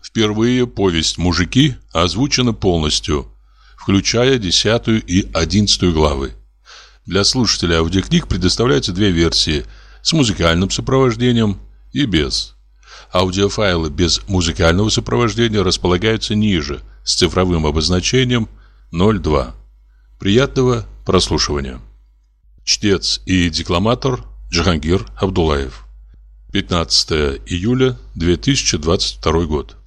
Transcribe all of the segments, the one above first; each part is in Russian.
Впервые повесть «Мужики» озвучена полностью, включая 10 и 11 главы. Для слушателя аудиокниг предоставляются две версии с музыкальным сопровождением и без. Аудиофайлы без музыкального сопровождения располагаются ниже с цифровым обозначением 02. Приятного прослушивания. Чтец и декламатор Джахангир Абдуллаев. 15 июля 2022 год.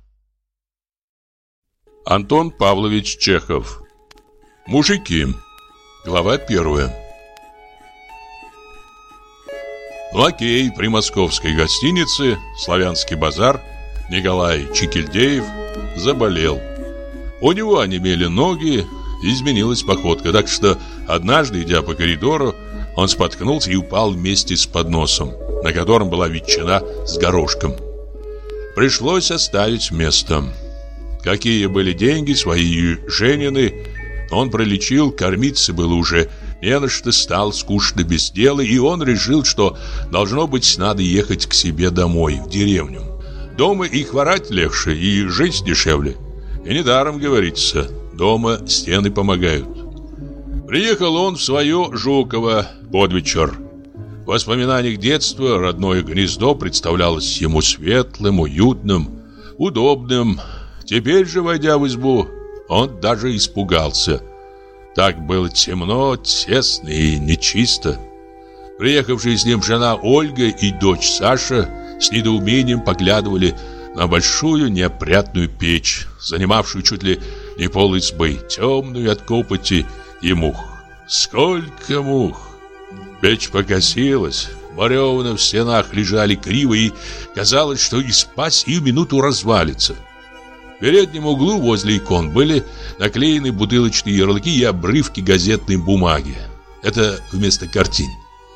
Антон Павлович Чехов. «Мужики». Глава 1. Лакей при московской гостинице «Славянский базар» Николай Чикильдеев заболел. У него онемели ноги, изменилась походка, так что однажды, идя по коридору, он споткнулся и упал вместе с подносом, на котором была ветчина с горошком. Пришлось оставить место. Какие были деньги, свои Женины, он пролечил, кормиться было уже не на что, стал скучно без дела, и он решил, что, должно быть, надо ехать к себе домой, в деревню. Дома и хворать легче, и жить дешевле. И недаром говорится, дома стены помогают. Приехал он в свое Жуково под вечер. В воспоминаниях детства родное гнездо представлялось ему светлым, уютным, удобным. Теперь же, войдя в избу, он даже испугался. Так было темно, тесно и нечисто. Приехавшие с ним жена Ольга и дочь Саша с недоумением поглядывали на большую неопрятную печь, занимавшую чуть ли не пол избы, темную от копоти и мух. Сколько мух! Печь покосилась, бревна в стенах лежали криво, и казалось, что изба сию минуту развалится. В переднем углу возле икон были наклеены бутылочные ярлыки и обрывки газетной бумаги. Это вместо картин.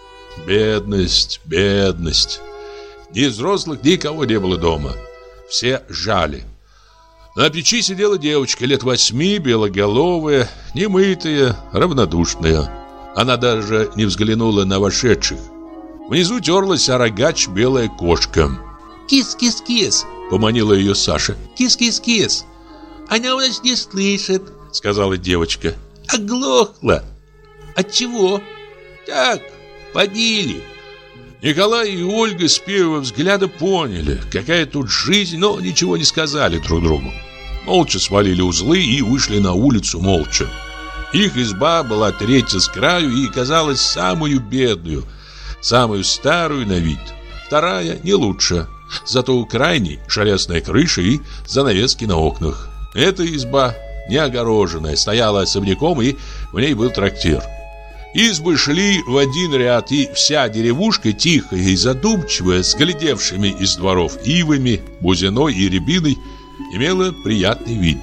Бедность, бедность. Ни взрослых, никого не было дома. Все жали. На печи сидела девочка лет 8, белоголовая, немытая, равнодушная. Она даже не взглянула на вошедших. Внизу терлась о рогач белая кошка. «Кис-кис-кис!» — поманила ее Саша. «Кис-кис-кис! Она у нас не слышит!» — сказала девочка. «Оглохла!» «От чего?» «Так, побили!» Николай и Ольга с первого взгляда поняли, какая тут жизнь, но ничего не сказали друг другу. Молча свалили узлы и вышли на улицу молча. Их изба была третья с краю и казалась самую бедную, самую старую на вид. Вторая не лучше, зато у крайней железная крыша и занавески на окнах. Эта изба, не огороженная, стояла особняком, и в ней был трактир. Избы шли в один ряд, и вся деревушка, тихая и задумчивая, с глядевшими из дворов ивами, бузиной и рябиной, имела приятный вид.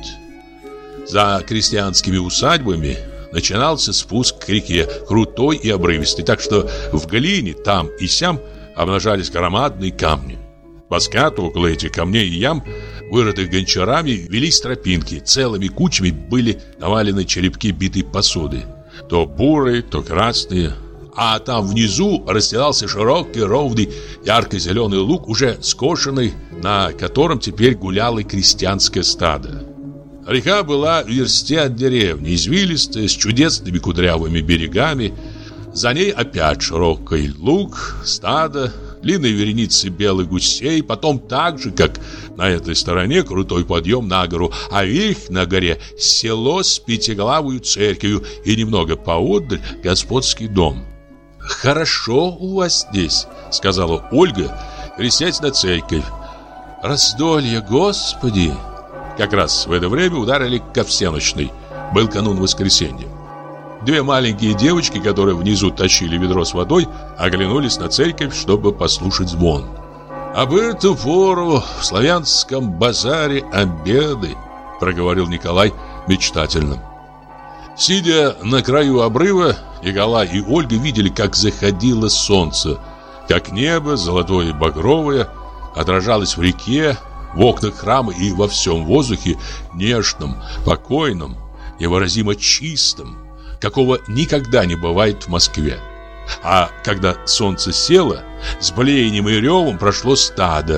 За крестьянскими усадьбами начинался спуск к реке, крутой и обрывистый, так что в глине там и сям обнажались громадные камни. По скату около этих камней и ям, вырытых гончарами, велись тропинки, целыми кучами были навалены черепки битой посуды. То бурые, то красные. А там внизу расстилался широкий, ровный, ярко-зеленый луг, уже скошенный, на котором теперь гуляло крестьянское стадо. Река была в версте от деревни, извилистая, с чудесными кудрявыми берегами. За ней опять широкий луг, стадо, длинные вереницы белых гусей, потом так же, как на этой стороне, крутой подъем на гору, а вверх на горе село с пятиглавою церковью и немного поодаль господский дом. «Хорошо у вас здесь», — сказала Ольга, крестясь на церковь. «Раздолье, Господи!» Как раз в это время ударили ко всенощной. Был канун воскресенья. Две маленькие девочки, которые внизу тащили ведро с водой, оглянулись на церковь, чтобы послушать звон. «Об эту пору в славянском базаре обеды», — проговорил Николай мечтательно. Сидя на краю обрыва, Николай и Ольга видели, как заходило солнце, как небо, золотое и багровое, отражалось в реке, в окнах храма и во всем воздухе нежном, покойном, невыразимо чистом, какого никогда не бывает в Москве. А когда солнце село, с блеянием и ревом прошло стадо,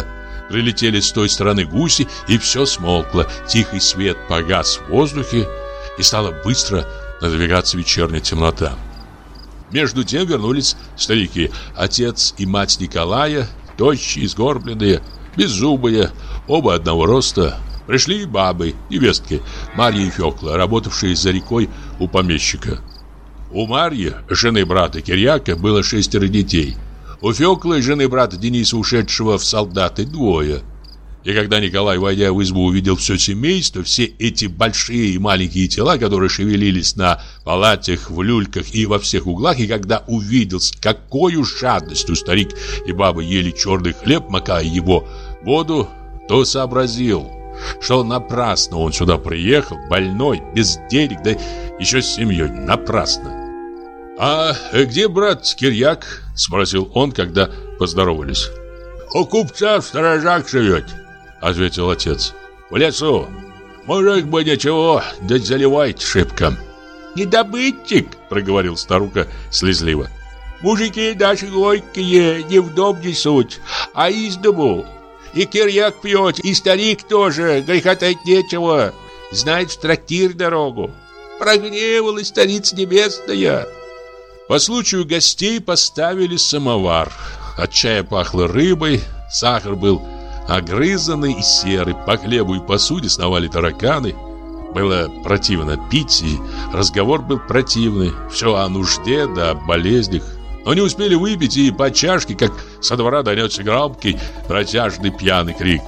Прилетели с той стороны гуси, и все смолкло. Тихий свет погас в воздухе, и стала быстро надвигаться вечерняя темнота. Между тем вернулись старики. Отец и мать Николая, тощие, сгорбленные, беззубые, оба одного роста. Пришли и бабы, невестки, Марья и Фёкла, работавшие за рекой у помещика. У Марьи, жены брата Кирьяка, было 6 детей. У Фёклы, жены брата Дениса, ушедшего в солдаты, 2. И когда Николай, войдя в избу, увидел все семейство, все эти большие и маленькие тела, которые шевелились на палатях, в люльках и во всех углах, и когда увидел, с какой жадностью старик и баба ели черный хлеб, макая его в воду, то сообразил, что напрасно он сюда приехал, больной, без денег, да еще с семьей, напрасно. «А где брат Кирьяк?» — спросил он, когда поздоровались. «У купца в сторожах живет», — ответил отец. «В лесу. Мужик бы ничего, да заливает шибко». «Недобытчик», — проговорил старуха слезливо. «Мужики наши горькие не в дом несут, а из дому. И Кирьяк пьет, и старик тоже, грехотать нечего. Знает в трактир дорогу. Прогневалась царица небесная». По случаю гостей поставили самовар. От чая пахло рыбой, сахар был огрызанный и серый, по хлебу и посуде сновали тараканы. Было противно пить, и разговор был противный. Все о нужде да о болезнях. Но не успели выпить, и по чашке, как со двора донесся громкий, протяжный пьяный крик.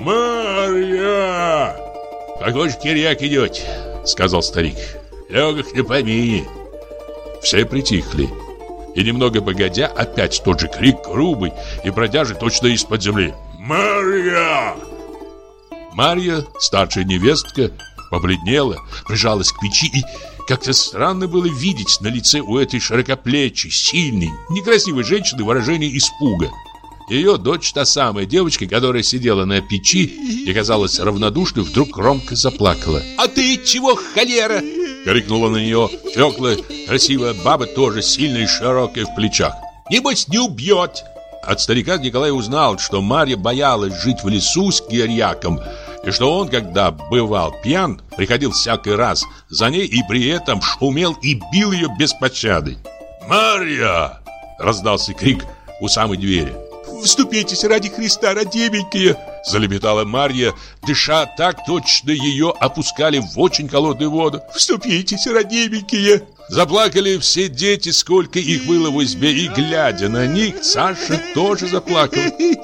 «Марья!» «Какой же Кирьяк идет?» — сказал старик. «Легок на помине». Все притихли. И немного погодя, опять тот же крик, грубый и протяжный, точно из-под земли. «Марья!» Марья, старшая невестка, побледнела, прижалась к печи, и как-то странно было видеть на лице у этой широкоплечей, сильной, некрасивой женщины выражение испуга. Ее дочь, та самая девочка, которая сидела на печи и казалась равнодушной, вдруг громко заплакала. «А ты чего, холера?» — крикнула на нее Фёкла, красивая баба, тоже сильная и широкая в плечах. «Небось, не убьет!» От старика Николай узнал, что Марья боялась жить в лесу с Кирьяком, и что он, когда бывал пьян, приходил всякий раз за ней и при этом шумел и бил ее без пощады. «Марья!» — раздался крик у самой двери. «Вступитесь ради Христа, родименькие!» — залепетала Марья, дыша так, точно ее опускали в очень холодную воду. «Вступитесь, родименькие!» Заплакали все дети, сколько их было в избе, и, глядя на них, Саша тоже заплакал.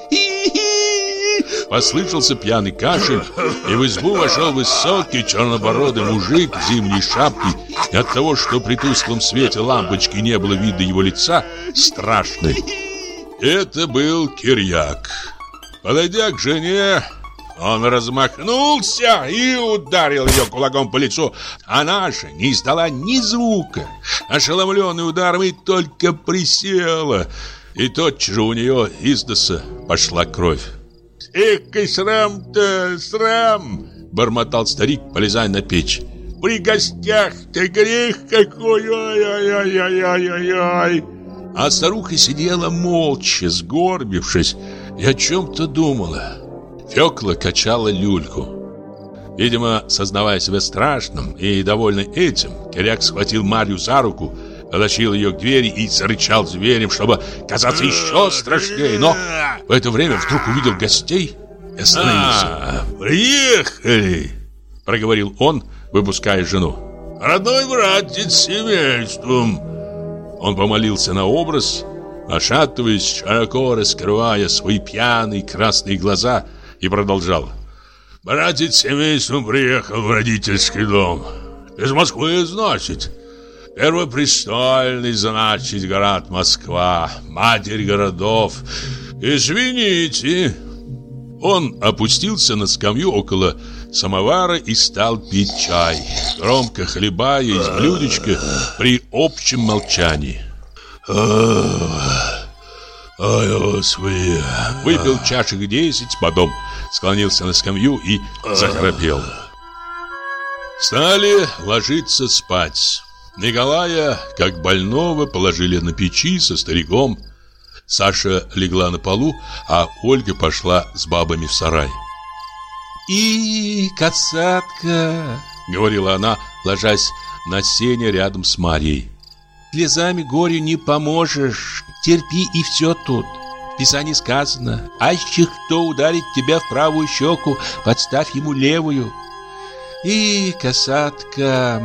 Послышался пьяный кашель, и в избу вошел высокий чернобородый мужик в зимней шапке, и от того, что при тусклом свете лампочки не было видно его лица, страшный. Это был Кирьяк. Подойдя к жене, он размахнулся и ударил ее кулаком по лицу. Она же не издала ни звука. Ошеломленный ударом, и только присела. И тотчас же у нее из носа пошла кровь. «Эх, и срам-то, срам!» — бормотал старик, полезая на печь. «При гостях-то грех какой! Ой-ой-ой-ой-ой-ой!» А старуха сидела молча, сгорбившись, и о чем-то думала. Фёкла качала люльку. Видимо, сознавая себя страшным и довольный этим, Кирьяк схватил Марью за руку, потащил ее к двери и зарычал зверем, чтобы казаться еще страшнее. Но в это время вдруг увидел гостей и остановился. «Приехали!» — проговорил он, выпуская жену. «Родной братец с семейством!» Он помолился на образ, ошатываясь, широко раскрывая свои пьяные красные глаза, и продолжал. «Братец с семейством приехал в родительский дом. Из Москвы, значит. Первопрестольный, значит, город Москва, матерь городов. Извините». Он опустился на скамью около самовара и стал пить чай, громко хлебая из блюдечка при общем молчании. «Ой, Господи!» Выпил чашек 10, потом склонился на скамью и захрапел. Стали ложиться спать. Николая, как больного, положили на печи со стариком. Саша легла на полу, а Ольга пошла с бабами в сарай. «И, касатка», — говорила она, ложась на сене рядом с Марьей, «слезами горю не поможешь, терпи, и все тут. В Писании сказано: аще кто ударит тебя в правую щеку, подставь ему левую. И, касатка...»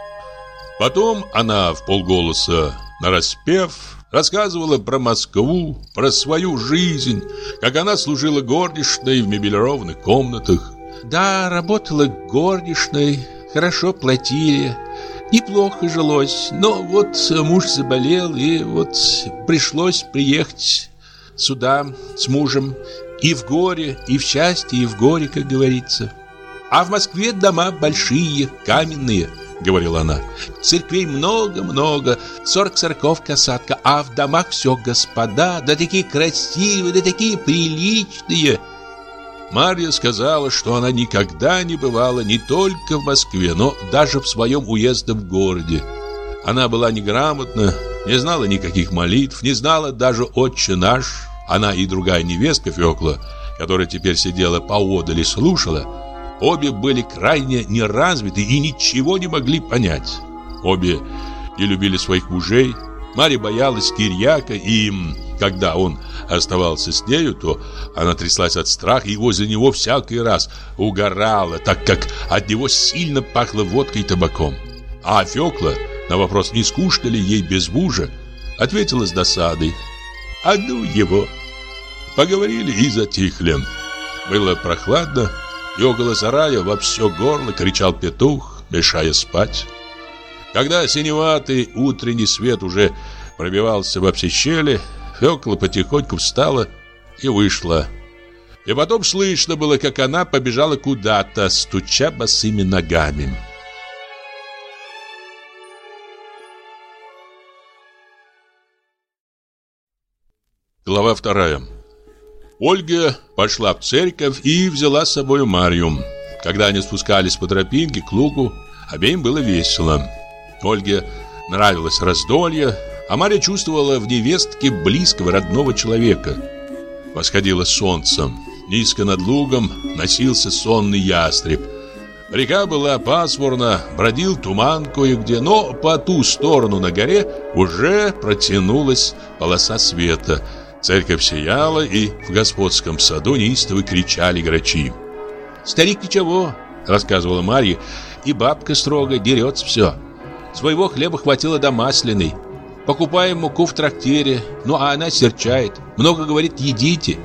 Потом она вполголоса, нараспев, рассказывала про Москву, про свою жизнь, как она служила горничной в мебелированных комнатах. «Да, работала горничной, хорошо платили, неплохо жилось, но вот муж заболел, и вот пришлось приехать сюда с мужем, и в горе, и в счастье, и в горе, как говорится. А в Москве дома большие, каменные», — говорила она. «Церквей много-много, 40 церков, касатка, а в домах все господа, да такие красивые, да такие приличные». Марья сказала, что она никогда не бывала не только в Москве, но даже в своем уездном городе. Она была неграмотна, не знала никаких молитв, не знала даже «Отче наш». Она и другая невестка Фёкла, которая теперь сидела поодаль и слушала, обе были крайне неразвиты и ничего не могли понять. Обе не любили своих мужей. Марья боялась Кирьяка, и когда он оставался с нею, то она тряслась от страха и возле него всякий раз угорала, так как от него сильно пахло водкой и табаком. А Фёкла на вопрос, не скучно ли ей без мужа, ответила с досадой: «А ну его!» Поговорили и затихли. Было прохладно, и около сарая во все горло кричал петух, мешая спать. Когда синеватый утренний свет уже пробивался во все щели, Фёкла потихоньку встала и вышла. И потом слышно было, как она побежала куда-то, стуча босыми ногами. Глава 2. Ольга пошла в церковь и взяла с собой Марью. Когда они спускались по тропинке к лугу, обеим было весело. Ольге нравилось раздолье, а Марья чувствовала в невестке близкого родного человека. Восходило солнце. Низко над лугом носился сонный ястреб. Река была пасмурна, бродил туман кое-где, но по ту сторону на горе уже протянулась полоса света. Церковь сияла, и в господском саду неистово кричали грачи. «Старик ничего», — рассказывала Марья, — «и бабка строго дерется все. Своего хлеба хватило до масляной. Покупаем муку в трактире, ну а она серчает. Много, говорит, едите.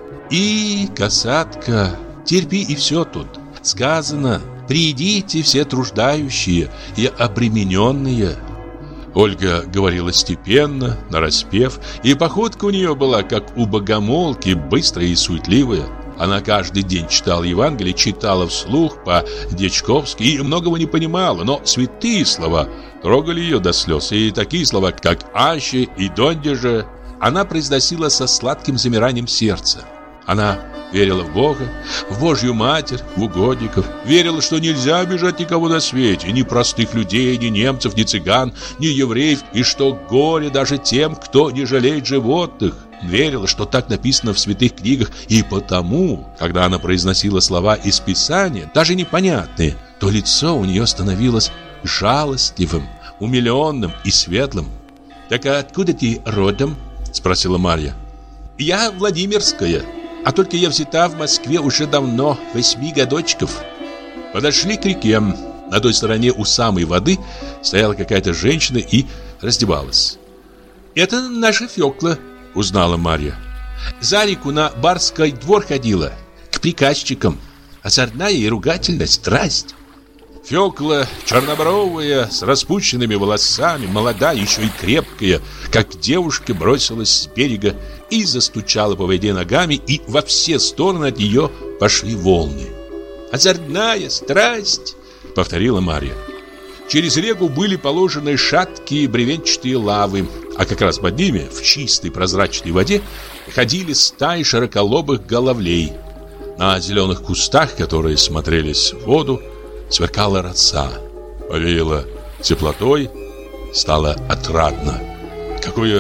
И, касатка, терпи, и все тут. Сказано: приидите все труждающие и обремененные». Ольга говорила степенно, нараспев, и походка у нее была, как у богомолки, быстрая и суетливая. Она каждый день читала Евангелие, читала вслух по-дьячковски и многого не понимала, но святые слова трогали ее до слез, и такие слова, как «аще» и «донде же», она произносила со сладким замиранием сердца. Она верила в Бога, в Божью Матерь, в угодников. Верила, что нельзя обижать никого на свете, ни простых людей, ни немцев, ни цыган, ни евреев, и что горе даже тем, кто не жалеет животных. Верила, что так написано в святых книгах, и потому, когда она произносила слова из Писания, даже непонятные, то лицо у нее становилось жалостливым, умиленным и светлым. «Так откуда ты родом?» — спросила Марья. «Я Владимирская. А только я взята в Москве уже давно, 8 годочков». Подошли к реке. На той стороне у самой воды стояла какая-то женщина и раздевалась. «Это наша Фёкла», — узнала Марья. «За реку на барский двор ходила, к приказчикам. Озорная и ругательная страсть». Фёкла, чернобровая, с распущенными волосами, молодая, еще и крепкая, как девушка, бросилась с берега и застучала по воде ногами, и во все стороны от нее пошли волны. «Озорная страсть», — повторила Марья. Через реку были положены шаткие бревенчатые лавы, а как раз под ними, в чистой прозрачной воде, ходили стаи широколобых головлей. На зеленых кустах, которые смотрелись в воду, сверкала роса. Повеяло теплотой, стало отрадно. Какое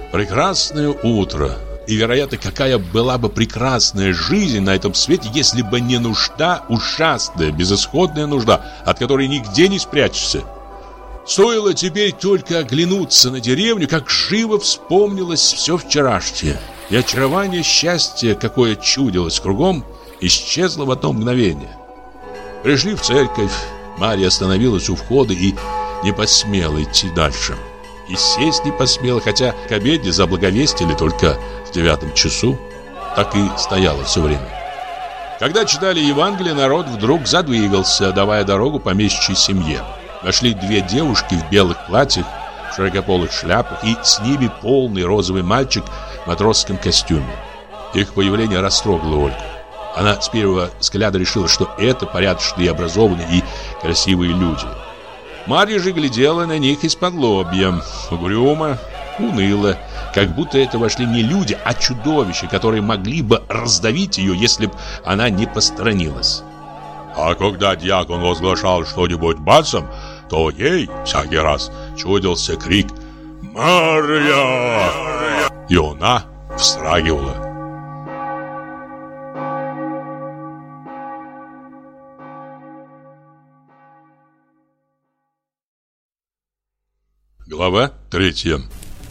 Прекрасное утро. И, вероятно, какая была бы прекрасная жизнь на этом свете, если бы не нужда, ужасная, безысходная нужда, от которой нигде не спрячешься. Стоило теперь только оглянуться на деревню, как живо вспомнилось все вчерашнее. И очарование счастья, какое чудилось кругом, исчезло в одно мгновение. Пришли в церковь. Марья остановилась у входа и не посмела идти дальше. И сесть не посмела, хотя к обедне заблаговестили только в 9 часу. Так и стояла все время. Когда читали Евангелие, народ вдруг задвигался, давая дорогу помещичьей семье. Вошли 2 девушки в белых платьях, в широкополых шляпах, и с ними полный розовый мальчик в матросском костюме. Их появление растрогало Ольгу. Она с первого взгляда решила, что это порядочные, образованные и красивые люди. Марья же глядела на них из-под-лобья, угрюмо, уныло, как будто это вошли не люди, а чудовища, которые могли бы раздавить ее, если бы она не посторонилась. А когда дьякон возглашал что-нибудь басом, то ей всякий раз чудился крик «Марья!», и она вздрагивала. Глава 3.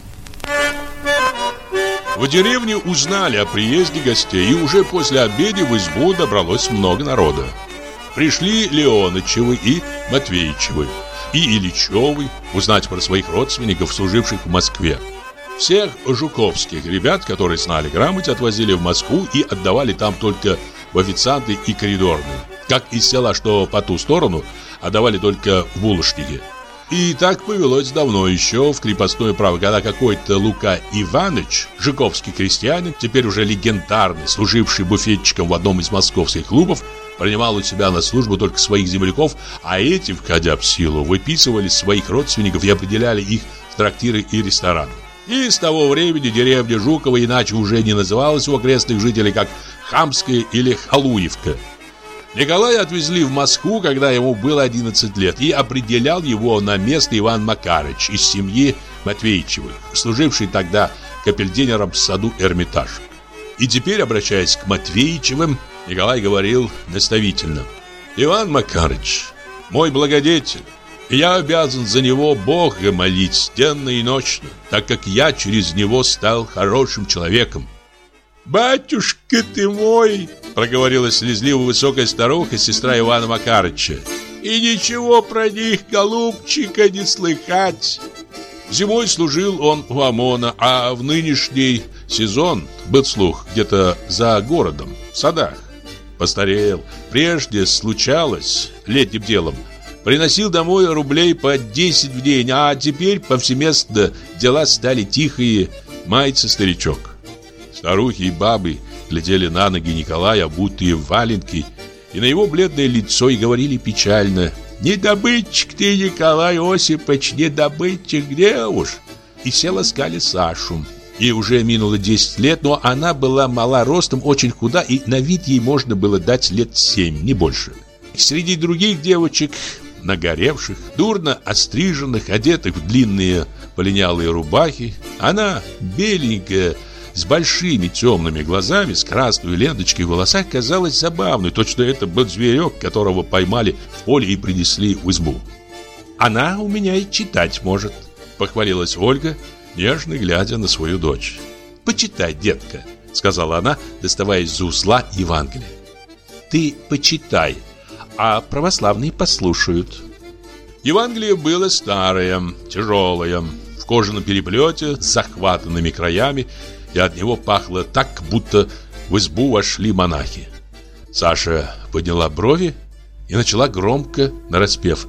В деревне узнали о приезде гостей, и уже после обеда в избу добралось много народа. Пришли Леонычевы и Матвеичевы, и Ильичевы узнать про своих родственников, служивших в Москве. Всех жуковских ребят, которые знали грамоте, отвозили в Москву и отдавали там только в официанты и коридорные. Как из села, что по ту сторону, отдавали только в булочники. И так повелось давно еще в крепостное право, когда какой-то Лука Иваныч, жуковский крестьянин, теперь уже легендарный, служивший буфетчиком в одном из московских клубов, принимал у себя на службу только своих земляков, а эти, входя в силу, выписывали своих родственников и определяли их в трактиры и рестораны. И с того времени деревня Жукова иначе уже не называлась у окрестных жителей, как Хамская или Халуевка. Николая отвезли в Москву, когда ему было 11 лет, и определял его на место Иван Макарыч из семьи Матвеичевых, служивший тогда капельдинером в саду Эрмитаж. И теперь, обращаясь к Матвеичевым, Николай говорил наставительно: «Иван Макарыч, мой благодетель, и я обязан за него Бога молить денно и ночно, так как я через него стал хорошим человеком». «Батюшка ты мой!» — проговорила слезливо высокая старуха, сестра Ивана Макарыча. «И ничего про них, голубчика, не слыхать!» Зимой служил он у ОМОНа, а в нынешний сезон, был слух, где-то за городом, в садах. Постарел. Прежде случалось летним делом. Приносил домой рублей по 10 в день, а теперь повсеместно дела стали тихие, мается старичок. Старухи и бабы глядели на ноги Николая, обутые в валенки, и на его бледное лицо, и говорили печально: «Недобытчик ты, Николай Осипович, недобытчик, где уж?» И все ласкали Сашу. Ей уже минуло 10 лет, но она была мала ростом, очень худа, и на вид ей можно было дать лет 7, не больше. Среди других девочек, нагоревших, дурно остриженных, одетых в длинные полинялые рубахи, она, беленькая, с большими темными глазами, с красной ленточкой в волосах, казалась забавной. Точно это был зверек, которого поймали в поле и принесли в избу. «Она у меня и читать может», — похвалилась Ольга, нежно глядя на свою дочь. «Почитай, детка», — сказала она, доставая из-за узла Евангелие. «Ты почитай, а православные послушают». Евангелие было старое, тяжелое, в кожаном переплете с захватанными краями, и от него пахло так, будто в избу вошли монахи. Саша подняла брови и начала громко нараспев: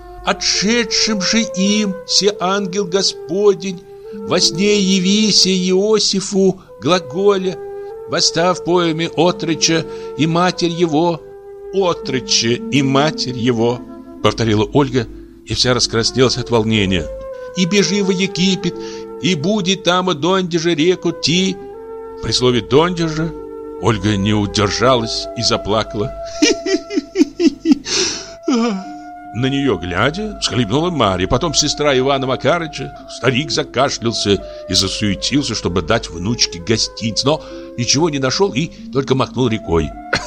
«Отшедшим же им се ангел Господень, во сне явися Иосифу глаголя, восстав поями отроча и матерь его». «Отроча и матерь его», — повторила Ольга, и вся раскраснелась от волнения. «И бежи в Египет, и будет там дондеже реку Ти». При слове «дондеже» Ольга не удержалась и заплакала. на нее глядя, всхлипнула Марья, потом сестра Ивана Макарыча. Старик закашлялся и засуетился, чтобы дать внучке гостинец, но ничего не нашел и только махнул рукой.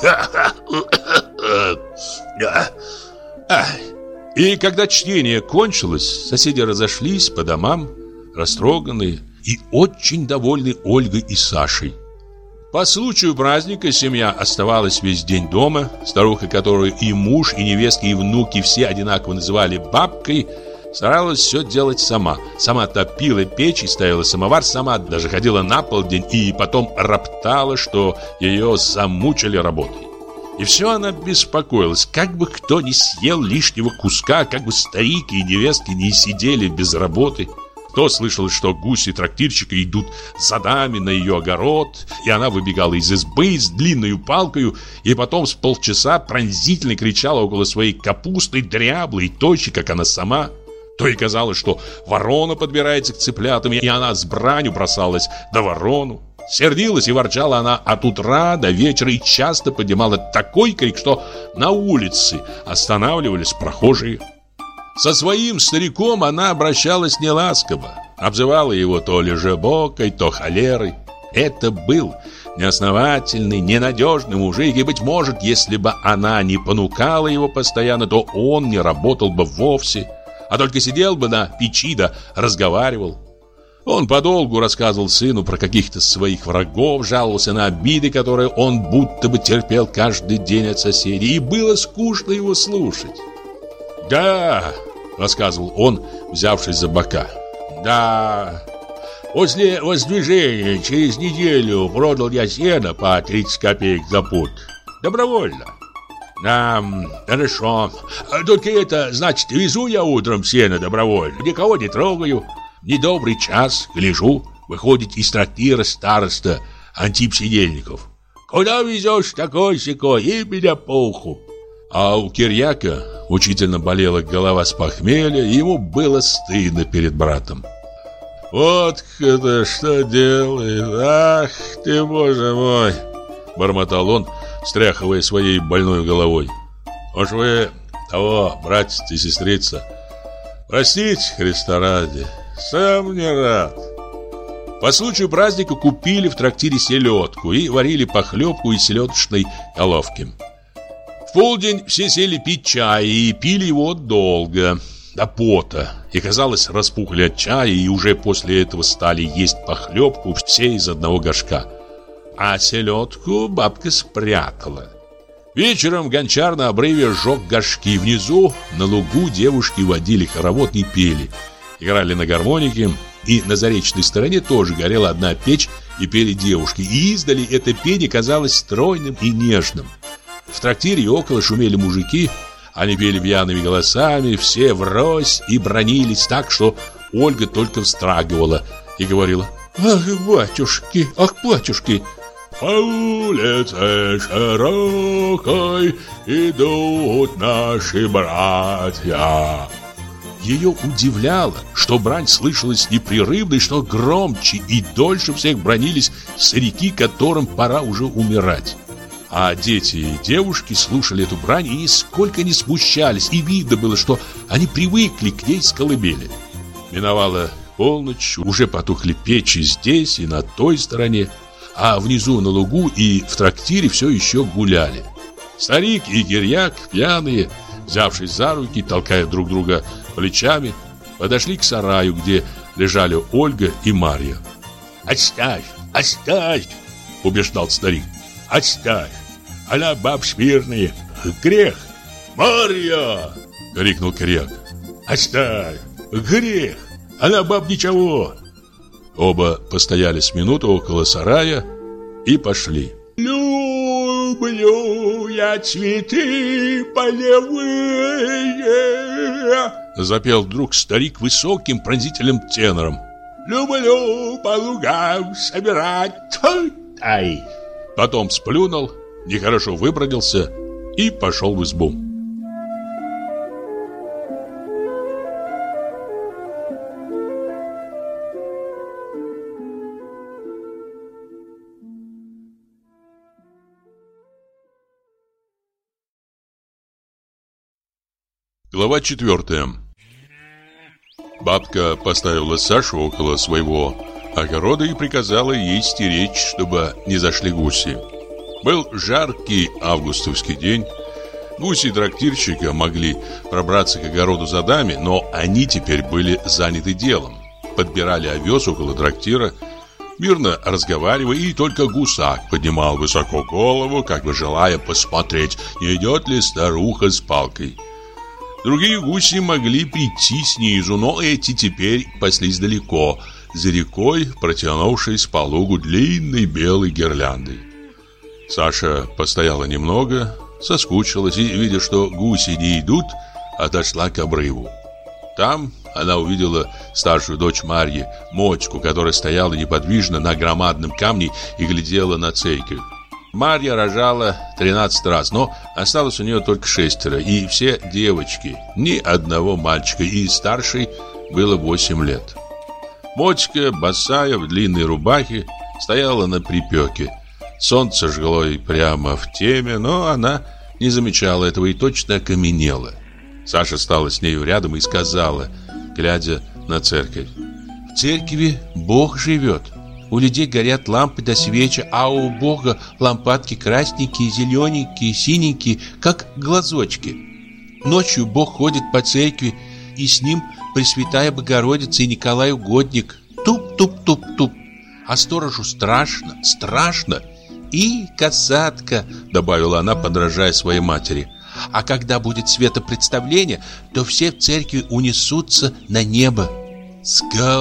И когда чтение кончилось, соседи разошлись по домам, растроганные и очень довольны Ольгой и Сашей. По случаю праздника семья оставалась весь день дома. Старуха, которую и муж, и невестки, и внуки все одинаково называли бабкой, старалась все делать сама. Сама топила печь и ставила самовар, сама даже ходила на полдень и потом роптала, что ее замучили работой. И все она беспокоилась, как бы кто не съел лишнего куска, как бы старики и невестки не сидели без работы. То слышалось, что гуси трактирщика идут за дами на ее огород, и она выбегала из избы с длинной палкой, и потом с полчаса пронзительно кричала около своей капусты, дряблой и тощей, как она сама. То и казалось, что ворона подбирается к цыплятам, и она с бранью бросалась на ворону. Сердилась и ворчала она от утра до вечера и часто поднимала такой крик, что на улице останавливались прохожие. Со своим стариком она обращалась неласково, обзывала его то лежебокой, то холерой. Это был неосновательный, ненадежный мужик, и, быть может, если бы она не понукала его постоянно, то он не работал бы вовсе, а только сидел бы на печи да разговаривал. Он подолгу рассказывал сыну про каких-то своих врагов, жаловался на обиды, которые он будто бы терпел каждый день от соседей, и было скучно его слушать. «Да», — рассказывал он, взявшись за бока, «да, после воздвижения через неделю продал я сено по 30 копеек за пуд. Добровольно. Да, хорошо. Только это, значит, везу я утром сено добровольно, никого не трогаю. Недобрый час, гляжу, выходит из трактира староста Антип Сидельников. Куда везешь такой-сякой, и меня по уху». А у Кирьяка мучительно болела голова с похмелья, и ему было стыдно перед братом. «Вот это что делает! Ах ты, боже мой!» — бормотал он, стряхивая своей больной головой. «Уж вы того, братец и сестрица, простите, Христа ради, сам не рад». По случаю праздника купили в трактире селедку и варили похлебку из селедочной головки. В полдень все сели пить чай и пили его долго, до пота. И, казалось, распухли от чая, и уже после этого стали есть похлебку все из одного горшка. А селедку бабка спрятала. Вечером гончар на обрыве сжег горшки. Внизу на лугу девушки водили хоровод и пели. Играли на гармонике. И на заречной стороне тоже горела одна печь, и пели девушки. И издали это пение казалось стройным и нежным. В трактире и около шумели мужики. Они пели пьяными голосами, все врозь и бранились так, что Ольга только вздрагивала и говорила: «Ах, батюшки, ах, батюшки!» «По улице широкой идут наши братья». Ее удивляло, что брань слышалась непрерывно, и что громче и дольше всех бранились старики, которым пора уже умирать. А дети и девушки слушали эту брань и нисколько не смущались, и видно было, что они привыкли к ней с колыбели. Миновала полночь, уже потухли печи здесь и на той стороне, а внизу на лугу и в трактире все еще гуляли. Старик и Кирьяк, пьяные, взявшись за руки, толкая друг друга плечами, подошли к сараю, где лежали Ольга и Марья. «Отставь, оставь!» — убеждал старик. «Отставь! Она баб смирная, грех!» «Марья!» — крикнул Кирьяк. «Отставь! Грех! Она баб ничего!» Оба постояли с минуту около сарая и пошли. «Люблю я цветы полевые!» Запел вдруг старик высоким пронзительным тенором. «Люблю по лугам собирать!» Ай! Потом сплюнул, нехорошо выбродился и пошел в избу. Глава 4. Бабка поставила Сашу около своего огорода и приказала ей стеречь, чтобы не зашли гуси. Был жаркий августовский день. Гуси трактирщика могли пробраться к огороду за дами, но они теперь были заняты делом. Подбирали овес около трактира, мирно разговаривая, и только гусак поднимал высоко голову, как бы желая посмотреть, не идет ли старуха с палкой. Другие гуси могли прийти снизу, но эти теперь паслись далеко, за рекой, протянувшись по лугу длинной белой гирляндой. Саша постояла немного, соскучилась и, видя, что гуси не идут, отошла к обрыву. Там она увидела старшую дочь Марьи, Мотьку, которая стояла неподвижно на громадном камне и глядела на церковь. Марья рожала 13 раз, но осталось у нее только 6, и все девочки, ни одного мальчика, и старшей было 8 лет. Мотька, босая, в длинной рубахе, стояла на припеке. Солнце жгло ей прямо в теме, но она не замечала этого и точно окаменела. Саша стала с нею рядом и сказала, глядя на церковь: «В церкви Бог живет. У людей горят лампы до свечи, а у Бога лампадки красненькие, зелененькие, синенькие, как глазочки. Ночью Бог ходит по церкви, и с ним Пресвятая Богородица и Николай Угодник. Туп-туп-туп-туп. А сторожу страшно, страшно. И касатка», — добавила она, подражая своей матери. «А когда будет светопредставление, то все в церкви унесутся на небо». «С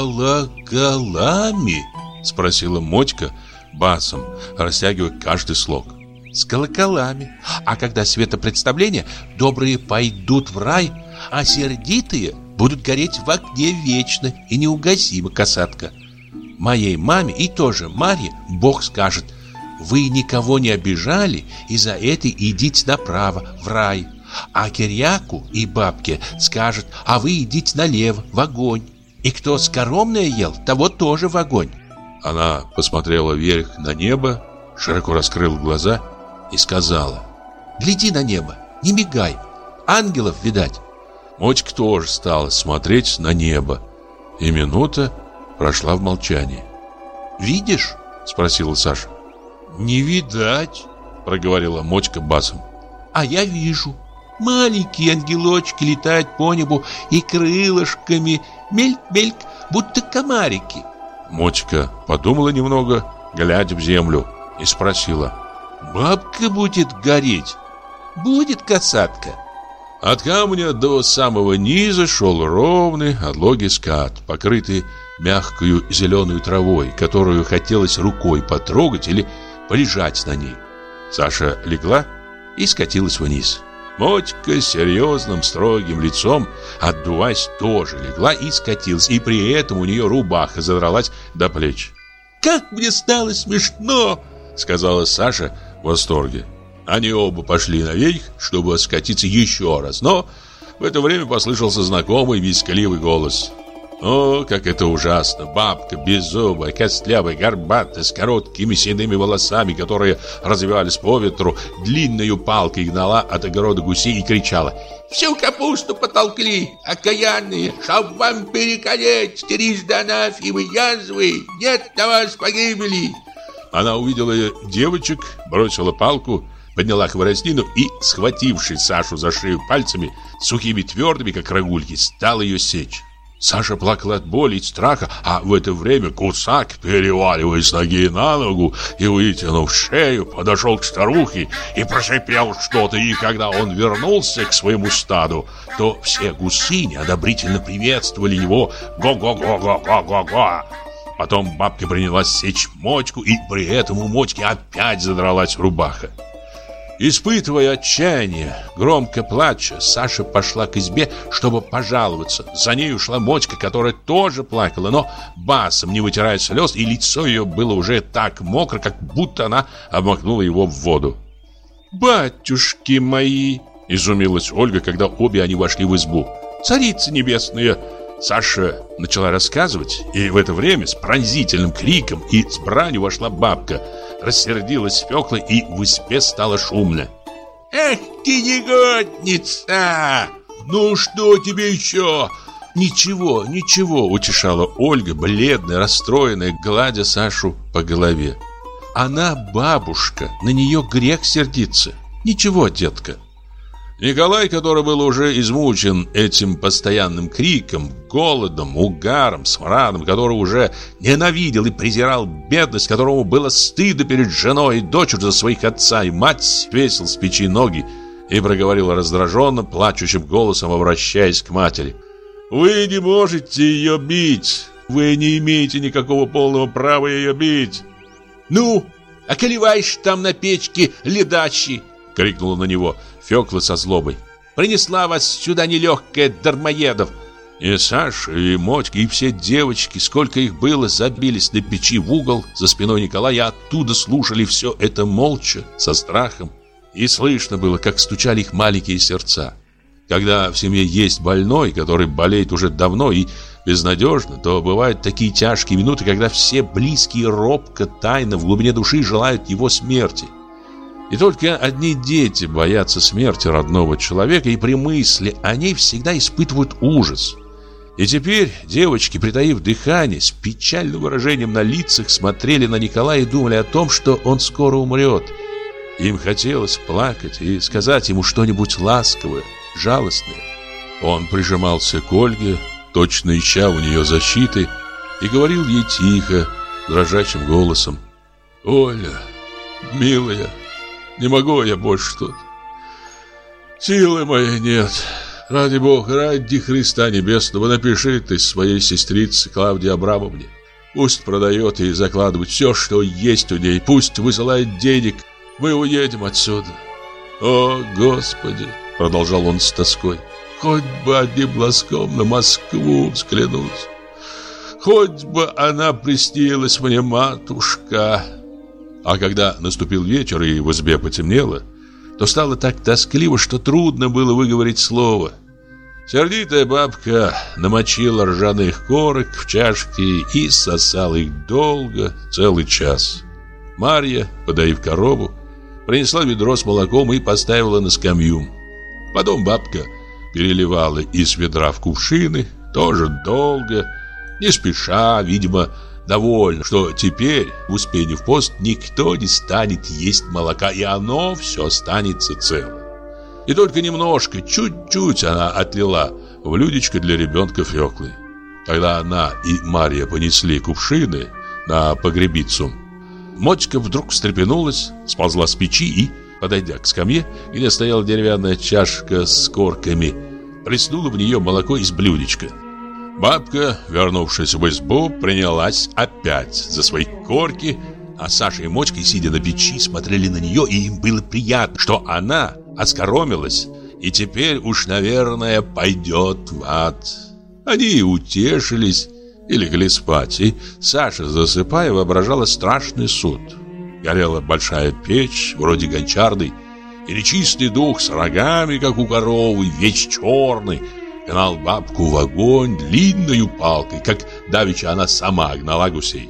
колоколами?» — спросила Мотька басом, растягивая каждый слог. «С колоколами. А когда светопредставление, добрые пойдут в рай, а сердитые будут гореть в огне вечно и неугасимо, касатка. Моей маме и тоже Марье Бог скажет: вы никого не обижали, и за это идите направо, в рай. А Кирьяку и бабке скажет: а вы идите налево, в огонь. И кто скоромное ел, того тоже в огонь». Она посмотрела вверх на небо, широко раскрыла глаза и сказала: «Гляди на небо, не мигай, ангелов видать». Мотька тоже стала смотреть на небо, и минута прошла в молчании. «Видишь?» — спросила Саша. «Не видать», — проговорила Мотька басом. «А я вижу. Маленькие ангелочки летают по небу и крылышками мельк-мельк, будто комарики». Мотька подумала немного, глядя в землю, и спросила: «Бабка будет гореть?» «Будет, касатка». От камня до самого низа шел ровный отлогий скат, покрытый мягкою зеленой травой, которую хотелось рукой потрогать или полежать на ней. Саша легла и скатилась вниз. Мотька с серьезным, строгим лицом, отдуваясь, тоже легла и скатилась, и при этом у нее рубаха задралась до плеч. «Как мне стало смешно!» — сказала Саша в восторге. Они оба пошли наверх, чтобы скатиться еще раз, но в это время послышался знакомый визгливый голос. О, как это ужасно! Бабка беззубая, костлявая, горбатая, с короткими седыми волосами, которые развивались по ветру, длинною палкой гнала от огорода гусей и кричала: «Всю капусту потолкли, окаянные, чтоб вам переколеть, трижды анафемы, язвы, нет на вас погибели!» Она увидела девочек, бросила палку, подняла хворостину и, схватившись Сашу за шею пальцами, сухими твердыми, как рогульки, стала ее сечь. Саша плакала от боли и страха, а в это время гусак, переваливаясь с ноги на ногу и вытянув шею, подошел к старухе и прошипел что-то, и когда он вернулся к своему стаду, то все гусыни одобрительно приветствовали его: «Го-го-го-го-го-го-го!». Потом бабка принялась сечь Мотьку, и при этом у Мотьки опять задралась рубаха. Испытывая отчаяние, громко плача, Саша пошла к избе, чтобы пожаловаться. За ней ушла Мотька, которая тоже плакала, но басом, не вытирая слез, и лицо ее было уже так мокро, как будто она обмакнула его в воду. «Батюшки мои!» — изумилась Ольга, когда обе они вошли в избу. «Царицы небесные!» Саша начала рассказывать, и в это время с пронзительным криком и с бранью вошла бабка. Рассердилась свекла, и в избе стало шумно. «Эх ты, негодница!» Ну что тебе еще?» «Ничего, ничего», — утешала Ольга, бледная, расстроенная, гладя Сашу по голове. «Она бабушка, на нее грех сердиться. Ничего, детка». Николай, который был уже измучен этим постоянным криком, голодом, угаром, смрадом, который уже ненавидел и презирал бедность, которому было стыдно перед женой и дочерью за своих отца и мать, свесил с печи ноги и проговорил раздраженно, плачущим голосом, обращаясь к матери: «Вы не можете ее бить! Вы не имеете никакого полного права ее бить!» «Ну, околеваешь там на печке, ледачи!» — крикнула на него Фёкла со злобой. «Принесла вас сюда нелегкая, дармоедов!» И Саша, и Мотька, и все девочки, сколько их было, забились на печи в угол за спиной Николая, оттуда слушали все это молча, со страхом. И слышно было, как стучали их маленькие сердца. Когда в семье есть больной, который болеет уже давно и безнадежно, то бывают такие тяжкие минуты, когда все близкие робко, тайно, в глубине души желают его смерти. И только одни дети боятся смерти родного человека, и при мысли о ней всегда испытывают ужас. И теперь девочки, притаив дыхание, с печальным выражением на лицах смотрели на Николая и думали о том, что он скоро умрет. Им хотелось плакать и сказать ему что-нибудь ласковое, жалостное. Он прижимался к Ольге, точно ища у нее защиты, и говорил ей тихо, дрожащим голосом: «Оля, милая, не могу я больше тут. Силы моей нет. Ради Бога, ради Христа Небесного, напиши ты своей сестрице Клавдии Абрамовне. Пусть продает и закладывает все, что есть у ней. Пусть высылает денег. Мы уедем отсюда. О, Господи!» Продолжал он с тоской. «Хоть бы одним глазком на Москву взглянуть. Хоть бы она приснилась мне, матушка». А когда наступил вечер и в избе потемнело, то стало так тоскливо, что трудно было выговорить слово. Сердитая бабка намочила ржаных корок в чашки и сосала их долго, целый час. Марья, подоив корову, принесла ведро с молоком и поставила на скамью. Потом бабка переливала из ведра в кувшины, тоже долго, не спеша, видимо, довольна, что теперь в Успенье в пост никто не станет есть молока, и оно все останется целым. И только немножко, чуть-чуть она отлила в блюдечко для ребенка Фёклы. Когда она и Марья понесли кувшины на погребицу, Мотька вдруг встрепенулась, сползла с печи и, подойдя к скамье, где стояла деревянная чашка с корками, плеснула в нее молоко из блюдечка. Бабка, вернувшись в избу, принялась опять за свои корки, а Саша и Мотька, сидя на печи, смотрели на нее, и им было приятно, что она оскоромилась и теперь уж, наверное, пойдет в ад. Они утешились и легли спать, и Саша, засыпая, воображала страшный суд. Горела большая печь, вроде гончарной, и нечистый дух с рогами, как у коровы, весь черный, гнал бабку в огонь длинною палкой, как давеча она сама гнала гусей.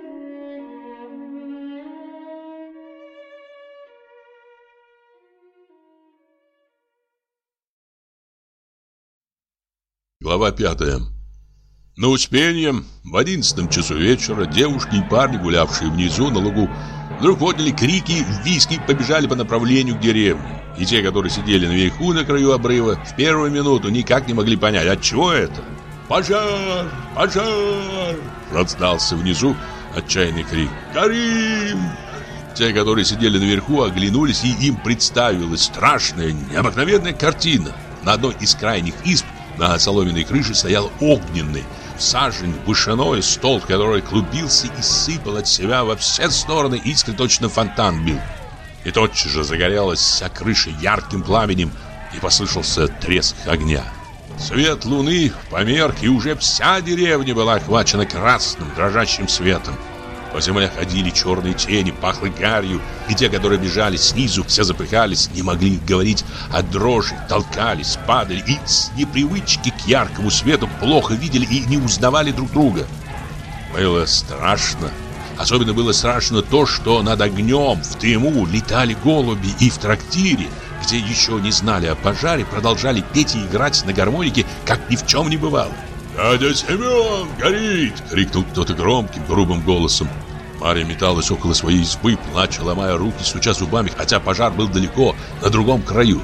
Глава 5. На Успенье в 11 часу вечера девушки и парни, гулявшие внизу на лугу, вдруг подняли крики, визги, побежали по направлению к деревне. И те, которые сидели наверху на краю обрыва, в первую минуту никак не могли понять, отчего это. «Пожар! Пожар!» раздался внизу отчаянный крик. «Горим!» Те, которые сидели наверху, оглянулись, и им представилась страшная, необыкновенная картина. На одной из крайних изб на соломенной крыше стоял огненный, сажень вышиной столб, который клубился и сыпал от себя во все стороны, искры точно фонтан бил. И тотчас же загорелась вся крыша ярким пламенем, и послышался треск огня. Свет луны померк, и уже вся деревня была охвачена красным дрожащим светом. По земле ходили черные тени, пахло гарью, и те, которые бежали снизу, все запыхались, не могли говорить о дрожи, толкались, падали и с непривычки к яркому свету плохо видели и не узнавали друг друга. Было страшно. Особенно было страшно то, что над огнем в дыму летали голуби, и в трактире, где еще не знали о пожаре, продолжали петь и играть на гармонике, как ни в чем не бывало. «Дядя Семен, горит!» — крикнул кто-то громким, грубым голосом. Марья металась около своей избы, плача, ломая руки, стуча зубами, хотя пожар был далеко, на другом краю.